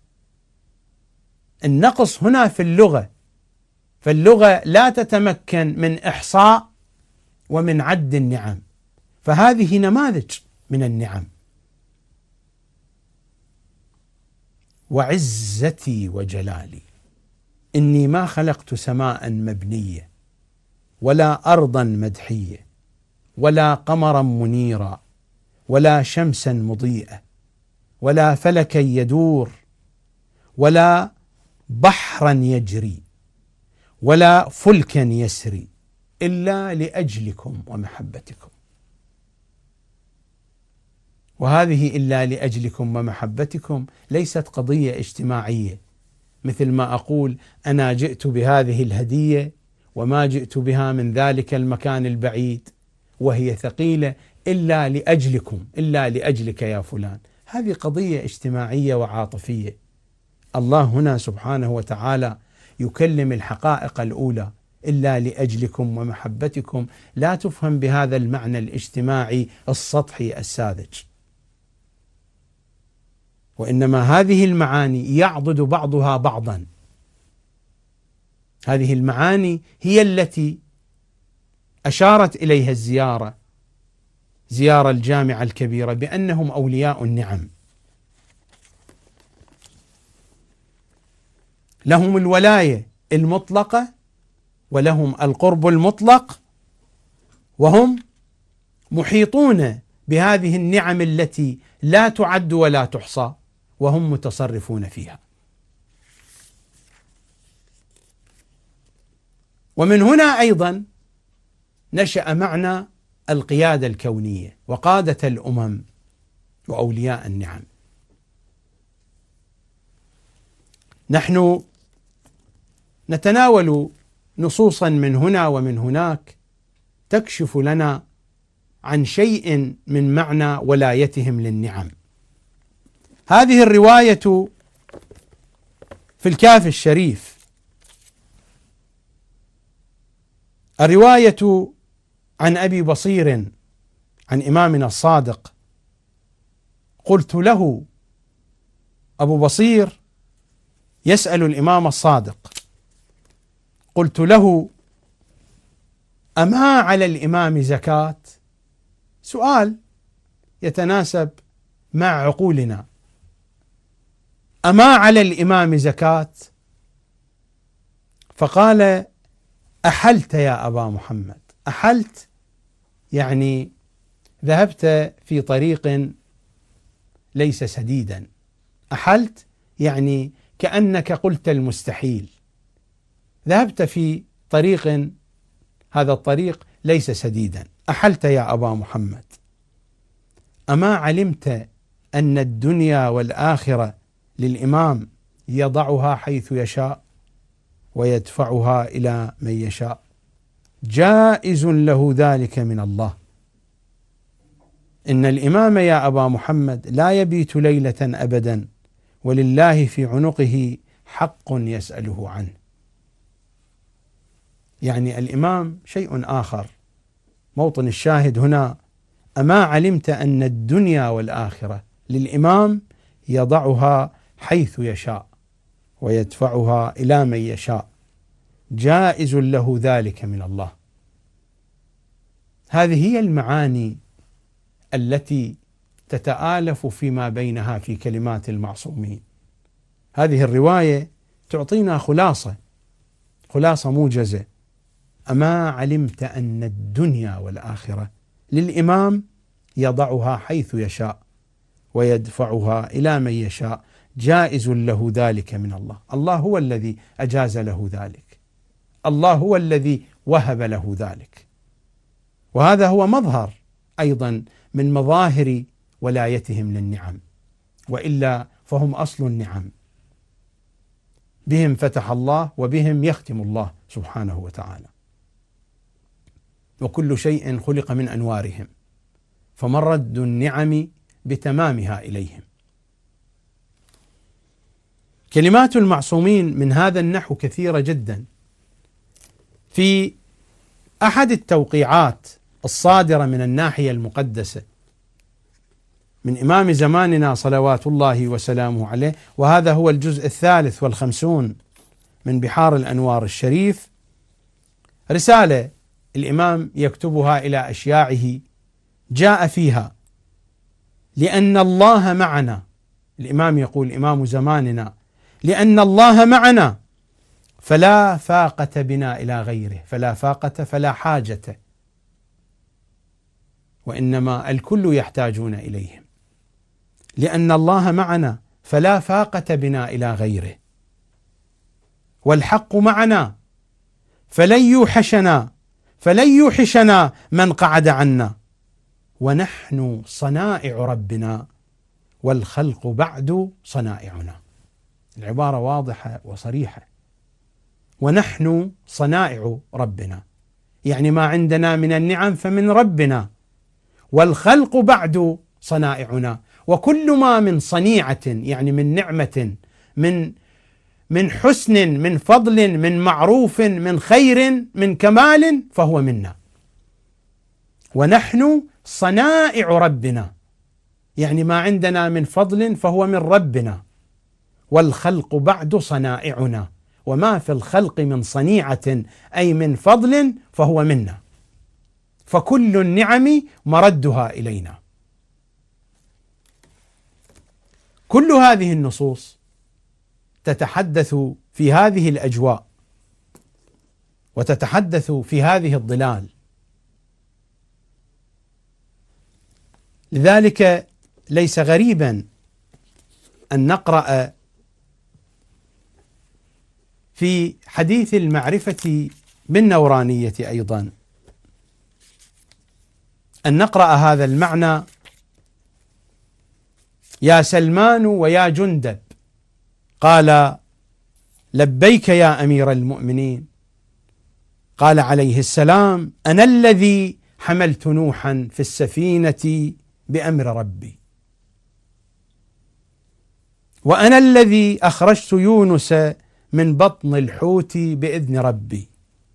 النقص هنا في اللغة، فاللغة لا تتمكن من إحصاء ومن عد النعم، فهذه نماذج من النعم. وعزتي وجلالي إني ما خلقت سماء مبنية ولا أرضا مدحية ولا قمرا منيرا ولا شمسا مضيئة ولا فلكا يدور ولا بحرا يجري ولا فلكا يسري إلا لأجلكم ومحبتكم. وهذه إلا لأجلكم ومحبتكم ليست قضية اجتماعية، مثل ما أقول أنا جئت بهذه الهدية وما جئت بها من ذلك المكان البعيد وهي ثقيلة إلا لأجلكم، إلا لأجلك يا فلان. هذه قضية اجتماعية وعاطفية. الله هنا سبحانه وتعالى يكلم الحقائق الأولى: إلا لأجلكم ومحبتكم، لا تفهم بهذا المعنى الاجتماعي السطحي الساذج، وإنما هذه المعاني يعضد بعضها بعضا. هذه المعاني هي التي أشارت إليها زيارة الجامعة الكبيرة بأنهم أولياء النعم، لهم الولاية المطلقة ولهم القرب المطلق، وهم محيطون بهذه النعم التي لا تعد ولا تحصى، وهم متصرفون فيها. ومن هنا أيضا نشأ معنى القيادة الكونية وقادة الأمم وأولياء النعم. نحن نتناول نصوصا من هنا ومن هناك تكشف لنا عن شيء من معنى ولايتهم للنعم. هذه الرواية في الكافي الشريف، الرواية عن أبي بصير عن إمامنا الصادق. قلت له أبو بصير يسأل الإمام الصادق قلت له: أما على الإمام زكاة؟ سؤال يتناسب مع عقولنا. أما على الإمام زكاة؟ فقال: أحلت يا أبا محمد. أحلت يعني ذهبت في طريق ليس سديدا. أحلت يعني كأنك قلت المستحيل، ذهبت في طريق، هذا الطريق ليس سديدا. أحلت يا أبا محمد. أما علمت أن الدنيا والآخرة للإمام يضعها حيث يشاء ويدفعها إلى من يشاء، جائز له ذلك من الله. إن الإمام يا أبا محمد لا يبيت ليلة أبدا، ولله في عنقه حق يسأله عنه. يعني الإمام شيء آخر. موطن الشاهد هنا: أما علمت أن الدنيا والآخرة للإمام يضعها حيث يشاء ويدفعها إلى من يشاء، جائز له ذلك من الله. هذه هي المعاني التي تتآلف فيما بينها في كلمات المعصومين. هذه الرواية تعطينا خلاصة موجزة. أما علمت أن الدنيا والآخرة للإمام يضعها حيث يشاء ويدفعها إلى من يشاء، جائز له ذلك من الله. الله هو الذي أجاز له ذلك، الله هو الذي وهب له ذلك. وهذا هو مظهر أيضا من مظاهر ولايتهم للنعم، وإلا فهم أصل النعم. بهم فتح الله وبهم يختم الله سبحانه وتعالى، وكل شيء خلق من أنوارهم، فمرد النعم بتمامها إليهم. كلمات المعصومين من هذا النحو كثيرة جدا. في أحد التوقيعات الصادرة من الناحية المقدسة من إمام زماننا صلوات الله وسلامه عليه، وهذا هو الجزء 53 من بحار الأنوار الشريف، رسالة الإمام يكتبها إلى أشياعه، جاء فيها: لأن الله معنا. الإمام يقول، إمام زماننا: لأن الله معنا فلا فاقة بنا إلى غيره. فلا فاقة فلا حاجة، وإنما الكل يحتاجون إليهم. لأن الله معنا فلا فاقة بنا إلى غيره، والحق معنا فلن يوحشنا من قعد عنا، ونحن صنائع ربنا والخلق بعد صنائعنا. العبارة واضحة وصريحة. ونحن صنائع ربنا، يعني ما عندنا من النعم فمن ربنا، والخلق بعد صنائعنا. وكل ما من صنيعة يعني من نعمة، من حسن، من فضل، من معروف، من خير، من كمال، فهو منا. ونحن صنائع ربنا، يعني ما عندنا من فضل فهو من ربنا، والخلق بعد صنائعنا، وما في الخلق من صنيعة أي من فضل فهو منا، فكل النعم مردها إلينا. كل هذه النصوص تتحدث في هذه الأجواء، وتتحدث في هذه الظلال. لذلك ليس غريبا أن نقرأ في حديث المعرفة بالنورانية أيضا، أن نقرأ هذا المعنى: يا سلمان ويا جندب، قال: لبيك يا أمير المؤمنين. قال عليه السلام: أنا الذي حملت نوحا في السفينة بأمر ربي، وأنا الذي أخرجت يونس من بطن الحوت بإذن ربي،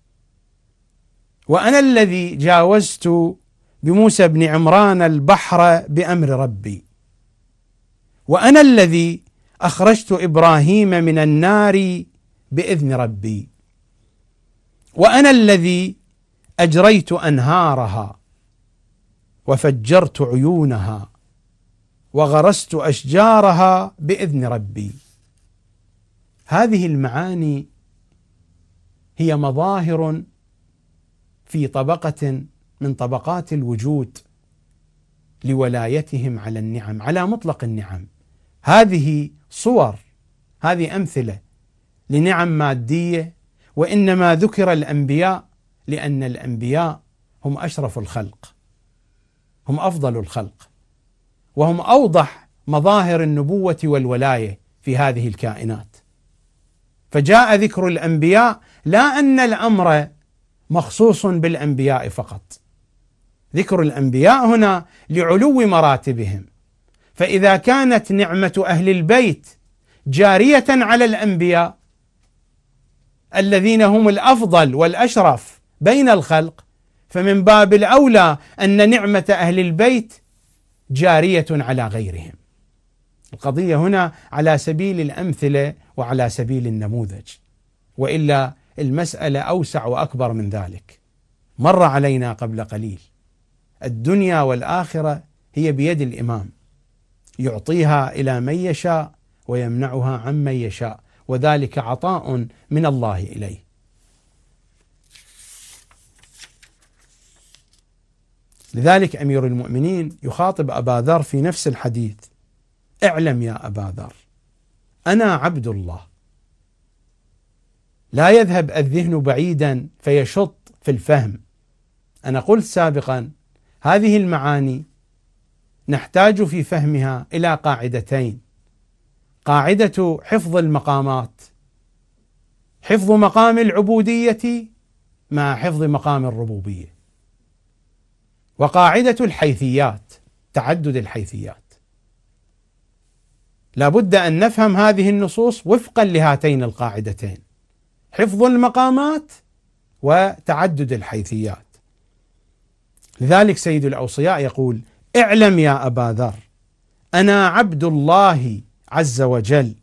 وأنا الذي جاوزت بموسى بن عمران البحر بأمر ربي، وأنا الذي أخرجت إبراهيم من النار بإذن ربي، وأنا الذي أجريت أنهارها وفجرت عيونها وغرست أشجارها بإذن ربي. هذه المعاني هي مظاهر في طبقة من طبقات الوجود لولايتهم على النعم، على مطلق النعم. هذه صور، هذه أمثلة لنعم مادية، وإنما ذكر الأنبياء لأن الأنبياء هم أشرف الخلق، هم أفضل الخلق، وهم أوضح مظاهر النبوة والولاية في هذه الكائنات. فجاء ذكر الأنبياء لا أن الأمر مخصوص بالأنبياء فقط، ذكر الأنبياء هنا لعلو مراتبهم. فإذا كانت نعمة أهل البيت جارية على الأنبياء الذين هم الأفضل والأشرف بين الخلق، فمن باب الأولى أن نعمة أهل البيت جارية على غيرهم. القضية هنا على سبيل الأمثلة وعلى سبيل النموذج، وإلا المسألة أوسع وأكبر من ذلك. مر علينا قبل قليل الدنيا والآخرة هي بيد الإمام، يعطيها إلى من يشاء ويمنعها عمن يشاء، وذلك عطاء من الله إليه. لذلك أمير المؤمنين يخاطب أبا ذر في نفس الحديث: اعلم يا أبا ذر أنا عبد الله. لا يذهب الذهن بعيدا فيشط في الفهم. أنا قلت سابقا هذه المعاني نحتاج في فهمها إلى قاعدتين: قاعدة حفظ المقامات، حفظ مقام العبودية مع حفظ مقام الربوبية، وقاعدة الحيثيات، تعدد الحيثيات. لا بد أن نفهم هذه النصوص وفقا لهاتين القاعدتين: حفظ المقامات وتعدد الحيثيات. لذلك سيد الأوصياء يقول: اعلم يا أبا ذر أنا عبد الله عز وجل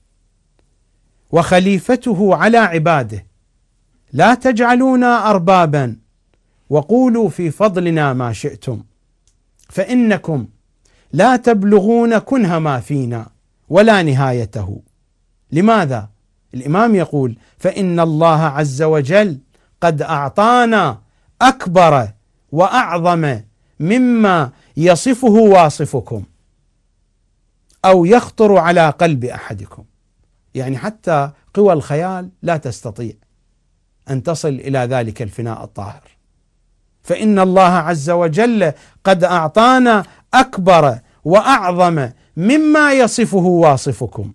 وخليفته على عباده، لا تجعلونا أربابا وقولوا في فضلنا ما شئتم، فإنكم لا تبلغون كنه ما فينا ولا نهايته. لماذا؟ الإمام يقول: فإن الله عز وجل قد أعطانا أكبر وأعظم مما يصفه واصفكم أو يخطر على قلب أحدكم. يعني حتى قوى الخيال لا تستطيع أن تصل إلى ذلك الفناء الطاهر. فإن الله عز وجل قد أعطانا أكبر وأعظم مما يصفه واصفكم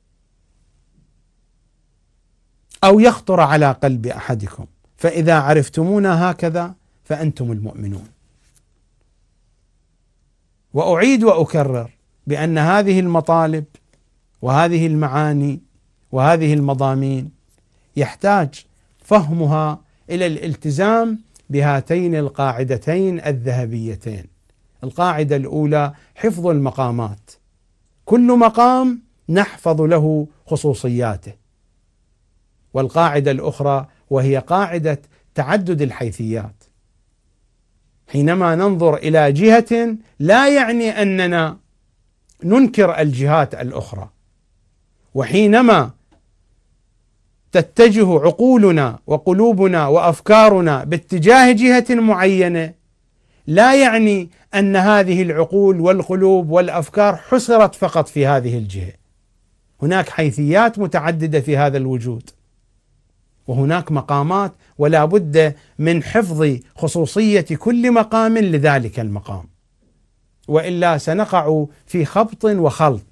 أو يخطر على قلب أحدكم، فإذا عرفتمونا هكذا فأنتم المؤمنون. وأعيد وأكرر بأن هذه المطالب وهذه المعاني وهذه المضامين يحتاج فهمها إلى الالتزام بهاتين القاعدتين الذهبيتين. القاعدة الأولى حفظ المقامات، كل مقام نحفظ له خصوصياته. والقاعدة الأخرى وهي قاعدة تعدد الحيثيات، حينما ننظر إلى جهة لا يعني أننا ننكر الجهات الأخرى، وحينما تتجه عقولنا وقلوبنا وأفكارنا باتجاه جهة معينة لا يعني أن هذه العقول والقلوب والأفكار حصرت فقط في هذه الجهة. هناك حيثيات متعددة في هذا الوجود، وهناك مقامات، ولا بد من حفظ خصوصية كل مقام لذلك المقام، وإلا سنقع في خبط وخلط.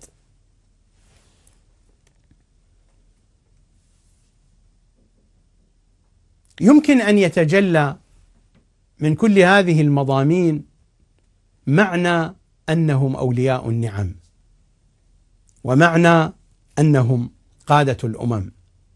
يمكن أن يتجلى من كل هذه المضامين معنى أنهم أولياء النعم، ومعنى أنهم قادة الأمم.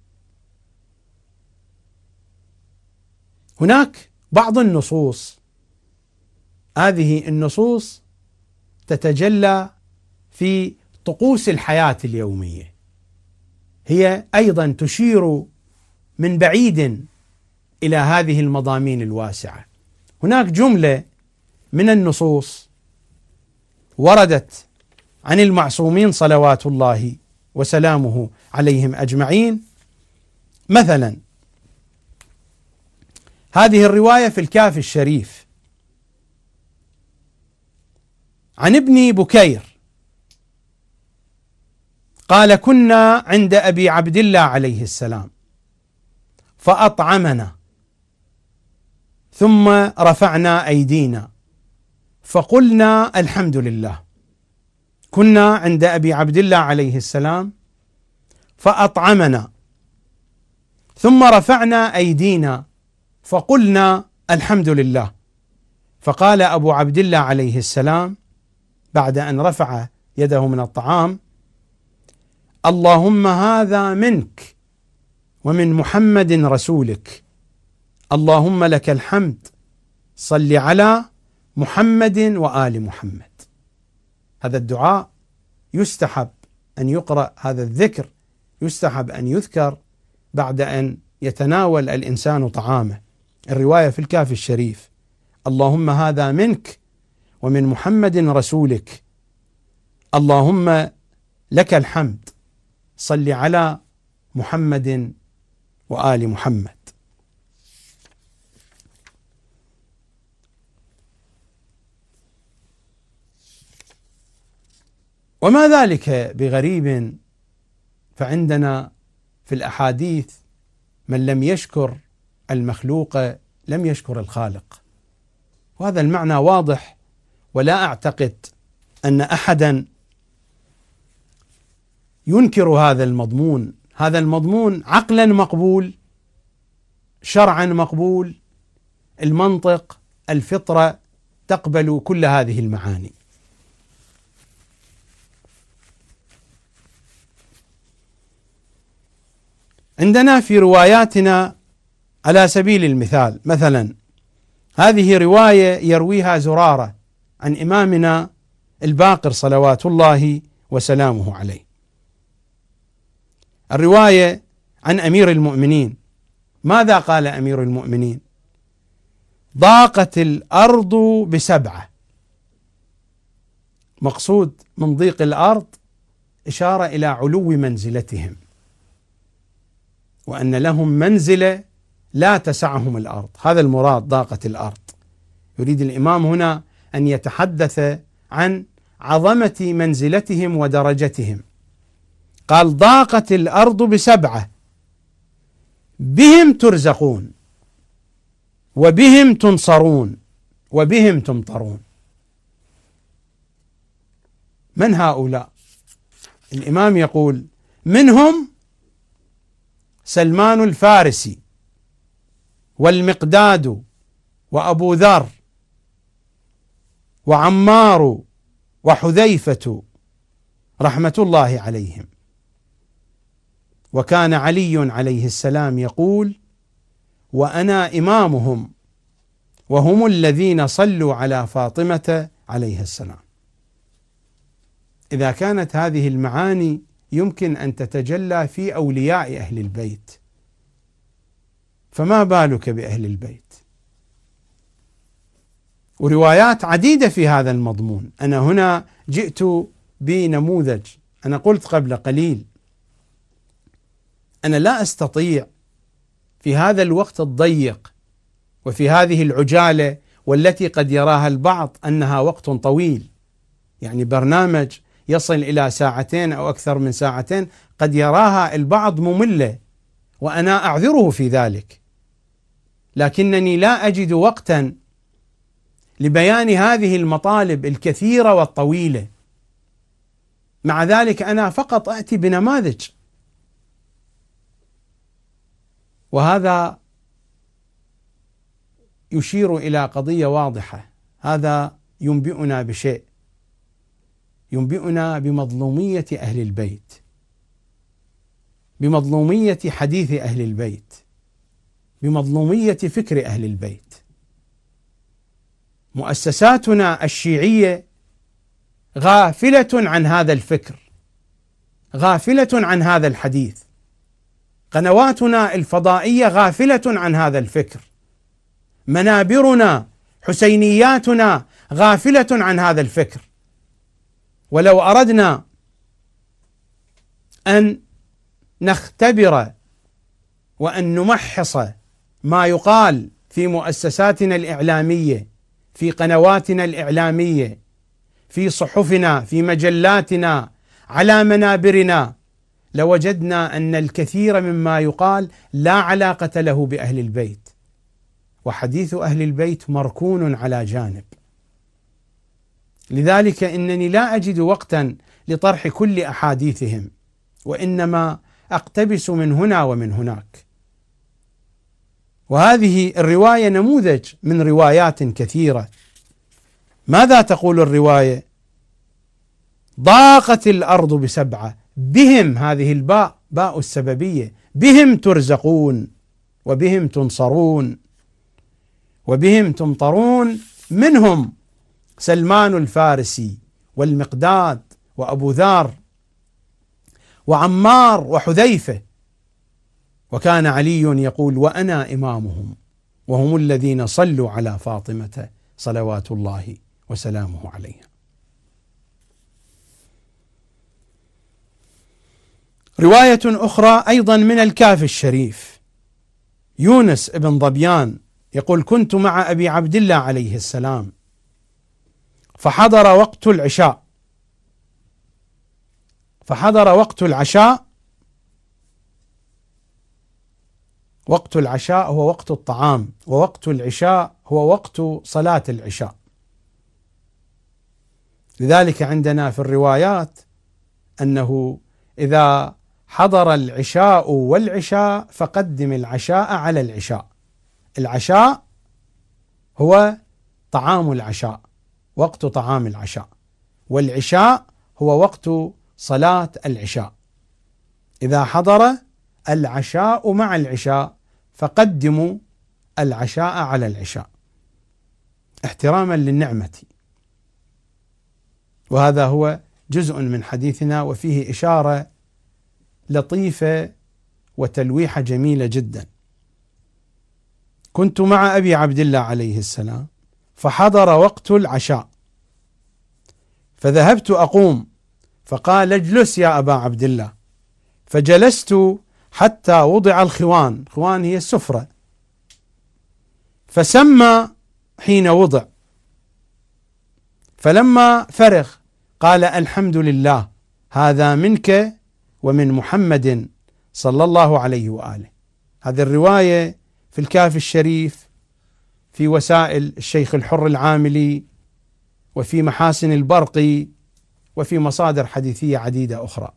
هناك بعض النصوص، هذه النصوص تتجلى في طقوس الحياة اليومية، هي أيضا تشير من بعيد إلى هذه المضامين الواسعة. هناك جملة من النصوص وردت عن المعصومين صلوات الله وسلامه عليهم أجمعين. مثلا هذه الرواية في الكافي الشريف عن ابن بكير قال: كنا عند أبي عبد الله عليه السلام فأطعمنا ثم رفعنا أيدينا فقلنا الحمد لله. كنا عند أبي عبد الله عليه السلام فأطعمنا ثم رفعنا أيدينا فقلنا الحمد لله. فقال أبو عبد الله عليه السلام بعد أن رفع يده من الطعام: اللهم هذا منك ومن محمد رسولك، اللهم لك الحمد، صل على محمد وآل محمد. هذا الدعاء يستحب أن يقرأ، هذا الذكر يستحب أن يذكر بعد أن يتناول الإنسان طعامه. الرواية في الكافي الشريف: اللهم هذا منك ومن محمد رسولك، اللهم لك الحمد، صل على محمد وآل محمد. وما ذلك بغريب، فعندنا في الأحاديث: من لم يشكر المخلوق لم يشكر الخالق. وهذا المعنى واضح، ولا أعتقد أن أحدا ينكر هذا المضمون. هذا المضمون عقلا مقبول، شرعا مقبول، المنطق، الفطرة تقبل كل هذه المعاني. عندنا في رواياتنا على سبيل المثال، مثلا هذه رواية يرويها زرارة عن إمامنا الباقر صلوات الله وسلامه عليه. الرواية عن أمير المؤمنين، ماذا قال أمير المؤمنين؟ ضاقت الأرض بسبعة. مقصود من ضيق الأرض إشارة إلى علو منزلتهم، وأن لهم منزلة لا تسعهم الأرض، هذا المراد ضاقت الأرض. يريد الإمام هنا أن يتحدث عن عظمة منزلتهم ودرجتهم. قال: ضاقت الأرض بسبعة بهم ترزقون وبهم تنصرون وبهم تمطرون. من هؤلاء؟ الإمام يقول: منهم سلمان الفارسي والمقداد وأبو ذر وعمار وحذيفة رحمة الله عليهم. وكان علي عليه السلام يقول: وأنا إمامهم وهم الذين صلوا على فاطمة عليه السلام. إذا كانت هذه المعاني يمكن أن تتجلى في أولياء أهل البيت، فما بالك بأهل البيت؟ وروايات عديدة في هذا المضمون. أنا هنا جئت بنموذج. أنا قلت قبل قليل أنا لا أستطيع في هذا الوقت الضيق وفي هذه العجالة، والتي قد يراها البعض أنها وقت طويل، يعني برنامج يصل إلى ساعتين أو أكثر من ساعتين، قد يراها البعض مملة، وأنا أعذره في ذلك، لكنني لا أجد وقتا لبيان هذه المطالب الكثيرة والطويلة. مع ذلك أنا فقط أتي بنماذج، وهذا يشير إلى قضية واضحة. هذا ينبئنا بشيء، ينبئنا بمظلومية أهل البيت، بمظلومية حديث أهل البيت، بمظلومية فكر أهل البيت. مؤسساتنا الشيعية غافلة عن هذا الفكر، غافلة عن هذا الحديث. قنواتنا الفضائية غافلة عن هذا الفكر، منابرنا حسينياتنا غافلة عن هذا الفكر. ولو أردنا أن نختبر وأن نمحص ما يقال في مؤسساتنا الإعلامية، في قنواتنا الإعلامية، في صحفنا، في مجلاتنا، على منابرنا، لوجدنا أن الكثير مما يقال لا علاقة له بأهل البيت، وحديث أهل البيت مركون على جانب. لذلك إنني لا أجد وقتا لطرح كل أحاديثهم، وإنما أقتبس من هنا ومن هناك. وهذه الرواية نموذج من روايات كثيرة. ماذا تقول الرواية؟ ضاقت الأرض بسبعة، بهم، هذه الباء باء السببية، بهم ترزقون وبهم تنصرون وبهم تمطرون، منهم سلمان الفارسي والمقداد وأبو ذر وعمار وحذيفة، وكان علي يقول وأنا إمامهم، وهم الذين صلوا على فاطمة صلوات الله وسلامه عليها. رواية أخرى أيضا من الكافي الشريف، يونس بن ظبيان يقول كنت مع أبي عبد الله عليه السلام فحضر وقت العشاء، وقت العشاء هو وقت الطعام، ووقت العشاء هو وقت صلاة العشاء. لذلك عندنا في الروايات أنه إذا حضر العشاء والعشاء فقدم العشاء على العشاء. العشاء هو طعام العشاء، وقت طعام العشاء، والعشاء هو وقت صلاة العشاء. إذا حضر العشاء مع العشاء فقدموا العشاء على العشاء احتراما للنعمة. وهذا هو جزء من حديثنا، وفيه إشارة لطيفة وتلويحة جميلة جدا. كنت مع أبي عبد الله عليه السلام فحضر وقت العشاء فذهبت أقوم فقال اجلس يا أبا عبد الله، فجلست حتى وضع الخوان، خوان هي السفرة، فسمى حين وضع، فلما فرغ قال الحمد لله، هذا منك ومن محمد صلى الله عليه وآله. هذه الرواية في الكافي الشريف، في وسائل الشيخ الحر العاملي، وفي محاسن البرقي، وفي مصادر حديثية عديدة أخرى.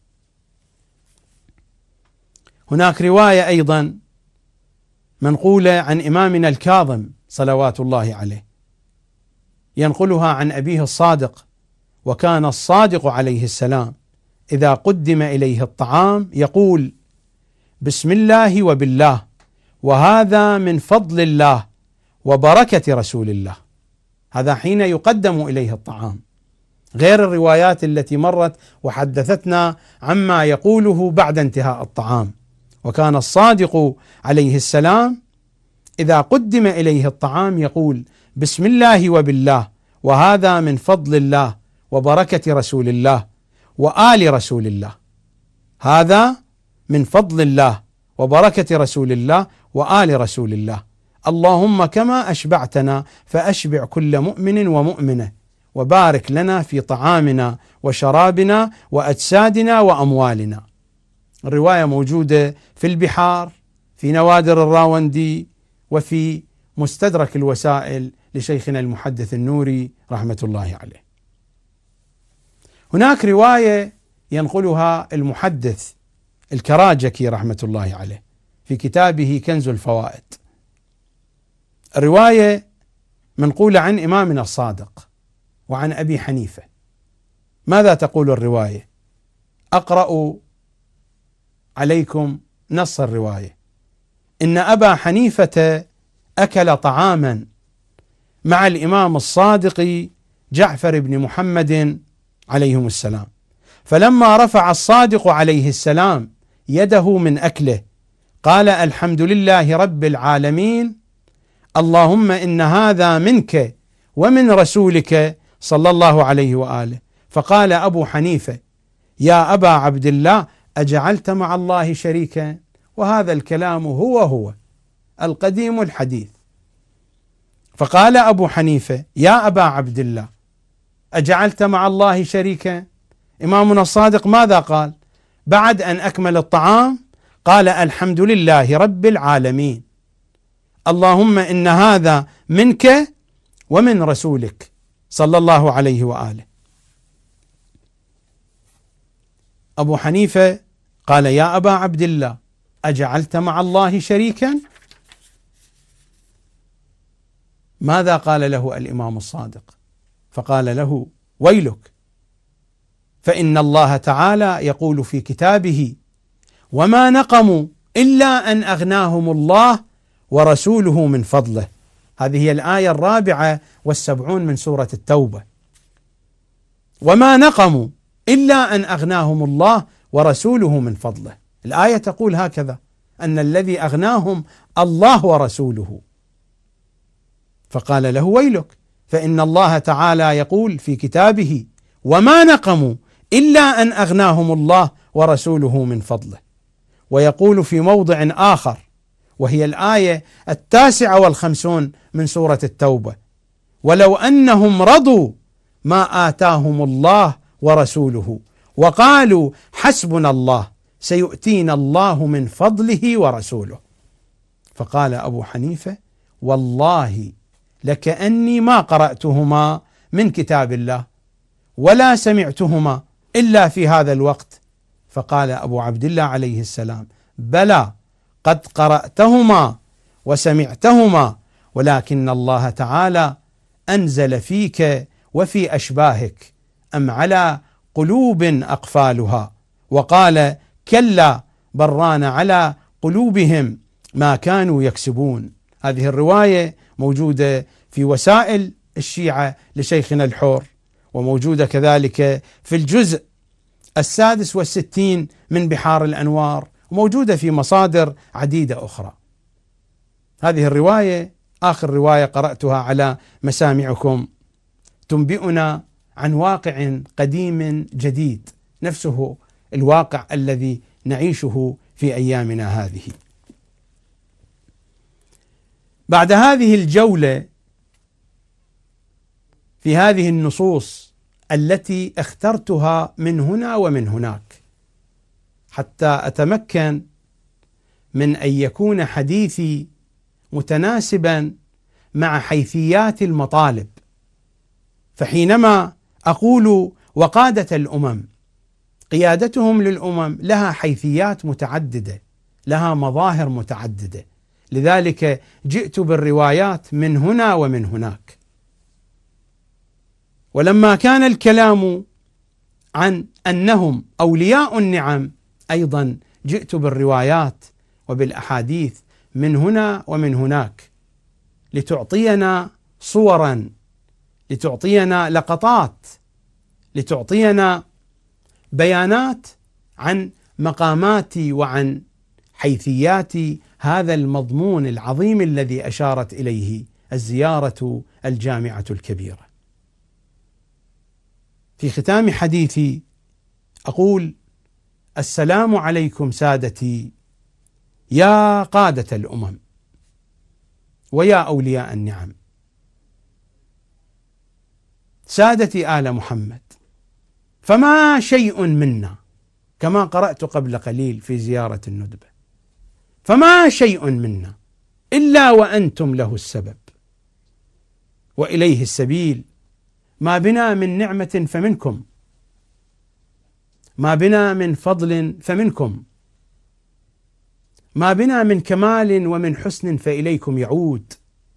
هناك رواية أيضا منقولة عن إمامنا الكاظم صلوات الله عليه، ينقلها عن أبيه الصادق، وكان الصادق عليه السلام إذا قدم إليه الطعام يقول بسم الله وبالله، وهذا من فضل الله وبركة رسول الله. هذا حين يقدم إليه الطعام، غير الروايات التي مرت وحدثتنا عما يقوله بعد انتهاء الطعام. وكان الصادق عليه السلام إذا قدم إليه الطعام يقول بسم الله وبالله، وهذا من فضل الله وبركة رسول الله وآل رسول الله. هذا من فضل الله وبركة رسول الله وآل رسول الله. اللهم كما أشبعتنا فأشبع كل مؤمن ومؤمنة، وبارك لنا في طعامنا وشرابنا وأجسادنا وأموالنا. الرواية موجودة في البحار، في نوادر الراوندي، وفي مستدرك الوسائل لشيخنا المحدث النوري رحمة الله عليه. هناك رواية ينقلها المحدث الكراجكي رحمة الله عليه في كتابه كنز الفوائد. الرواية منقولة عن إمامنا الصادق وعن أبي حنيفة. ماذا تقول الرواية؟ أقرأ عليكم نص الرواية. إن أبا حنيفة أكل طعاما مع الإمام الصادق جعفر بن محمد عليهم السلام، فلما رفع الصادق عليه السلام يده من أكله، قال الحمد لله رب العالمين، اللهم إن هذا منك ومن رسولك صلى الله عليه وآله. فقال أبو حنيفة: يا أبا عبد الله، أجعلت مع الله شريكا؟ وهذا الكلام هو القديم الحديث. فقال أبو حنيفة: يا أبا عبد الله، أجعلت مع الله شريكا؟ إمامنا الصادق ماذا قال بعد أن أكمل الطعام؟ قال الحمد لله رب العالمين، اللهم إن هذا منك ومن رسولك صلى الله عليه وآله. أبو حنيفة قال: يا أبا عبد الله، أجعلت مع الله شريكا؟ ماذا قال له الإمام الصادق؟ فقال له: ويلك، فإن الله تعالى يقول في كتابه: وما نقموا إلا أن أغناهم الله ورسوله من فضله. هذه هي الآية 74 من سورة التوبة. وما نقموا إلا أن أغناهم الله ورسوله من فضله. الآية تقول هكذا، أن الذي أغناهم الله ورسوله. فقال له: ويلك، فإن الله تعالى يقول في كتابه: وما نقموا إلا أن أغناهم الله ورسوله من فضله. ويقول في موضع آخر، وهي الآية 59 من سورة التوبة: ولو أنهم رضوا ما آتاهم الله ورسوله وقالوا حسبنا الله سيؤتينا الله من فضله ورسوله. فقال أبو حنيفة: والله لكأني ما قرأتهما من كتاب الله ولا سمعتهما إلا في هذا الوقت. فقال أبو عبد الله عليه السلام: بلى، قد قرأتهما وسمعتهما، ولكن الله تعالى أنزل فيك وفي أشباهك أم على قلوب أقفالها، وقال: كلا بران على قلوبهم ما كانوا يكسبون. هذه الرواية موجودة في وسائل الشيعة لشيخنا الحر، وموجودة كذلك في الجزء 66 من بحار الأنوار، وموجودة في مصادر عديدة أخرى. هذه الرواية آخر رواية قرأتها على مسامعكم، تنبئنا عن واقع قديم جديد، نفسه الواقع الذي نعيشه في أيامنا هذه. بعد هذه الجولة في هذه النصوص التي اخترتها من هنا ومن هناك حتى أتمكن من أن يكون حديثي متناسبا مع حيثيات المطالب، فحينما أقول وقادة الأمم، قيادتهم للأمم لها حيثيات متعددة، لها مظاهر متعددة، لذلك جئت بالروايات من هنا ومن هناك. ولما كان الكلام عن أنهم أولياء النعم، أيضا جئت بالروايات وبالأحاديث من هنا ومن هناك، لتعطينا صورا، لتعطينا لقطات، لتعطينا بيانات عن مقامات وعن حيثيات هذا المضمون العظيم الذي أشارت إليه الزيارة الجامعة الكبيرة. في ختام حديثي أقول: السلام عليكم سادتي يا قادة الأمم ويا أولياء النعم، سادتي آل محمد، فما شيء منا، كما قرأت قبل قليل في زيارة الندبة، فما شيء منا إلا وأنتم له السبب وإليه السبيل. ما بنا من نعمة فمنكم، ما بنا من فضل فمنكم، ما بنا من كمال ومن حسن فإليكم يعود.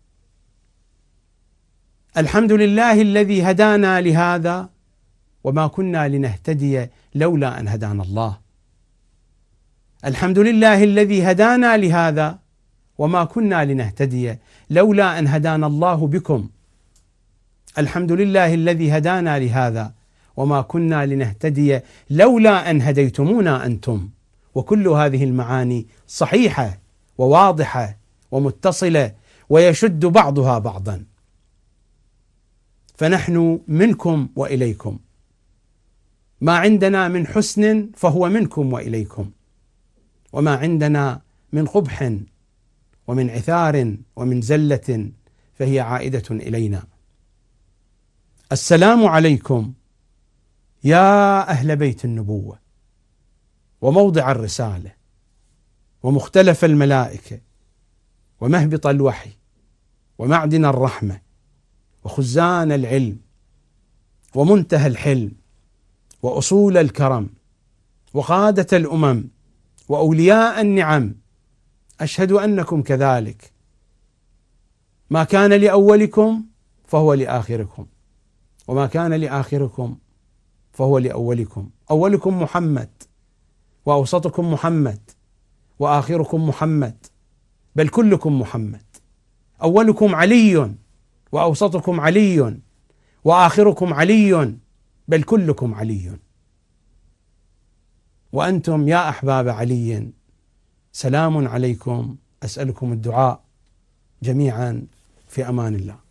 الحمد لله الذي هدانا لهذا وما كنا لنهتدي لولا أن هدانا الله. الحمد لله الذي هدانا لهذا وما كنا لنهتدي لولا أن هدانا الله بكم. الحمد لله الذي هدانا لهذا وما كنا لنهتدي لولا أن هديتمونا أنتم. وكل هذه المعاني صحيحة وواضحة ومتصلة ويشد بعضها بعضا. فنحن منكم وإليكم، ما عندنا من حسن فهو منكم وإليكم، وما عندنا من قبح ومن عثار ومن زلة فهي عائدة إلينا. السلام عليكم يا أهل بيت النبوة وموضع الرسالة ومختلف الملائكة ومهبط الوحي ومعدن الرحمة وخزان العلم ومنتهى الحلم وأصول الكرم وقادة الأمم وأولياء النعم، أشهد أنكم كذلك. ما كان لأولكم فهو لآخركم، وما كان لآخركم فهو لأولكم. أولكم محمد، وأوسطكم محمد، وآخركم محمد، بل كلكم محمد. أولكم علي، وأوسطكم علي، وآخركم علي، بل كلكم علي. وأنتم يا أحباب علي سلام عليكم، أسألكم الدعاء جميعا، في أمان الله.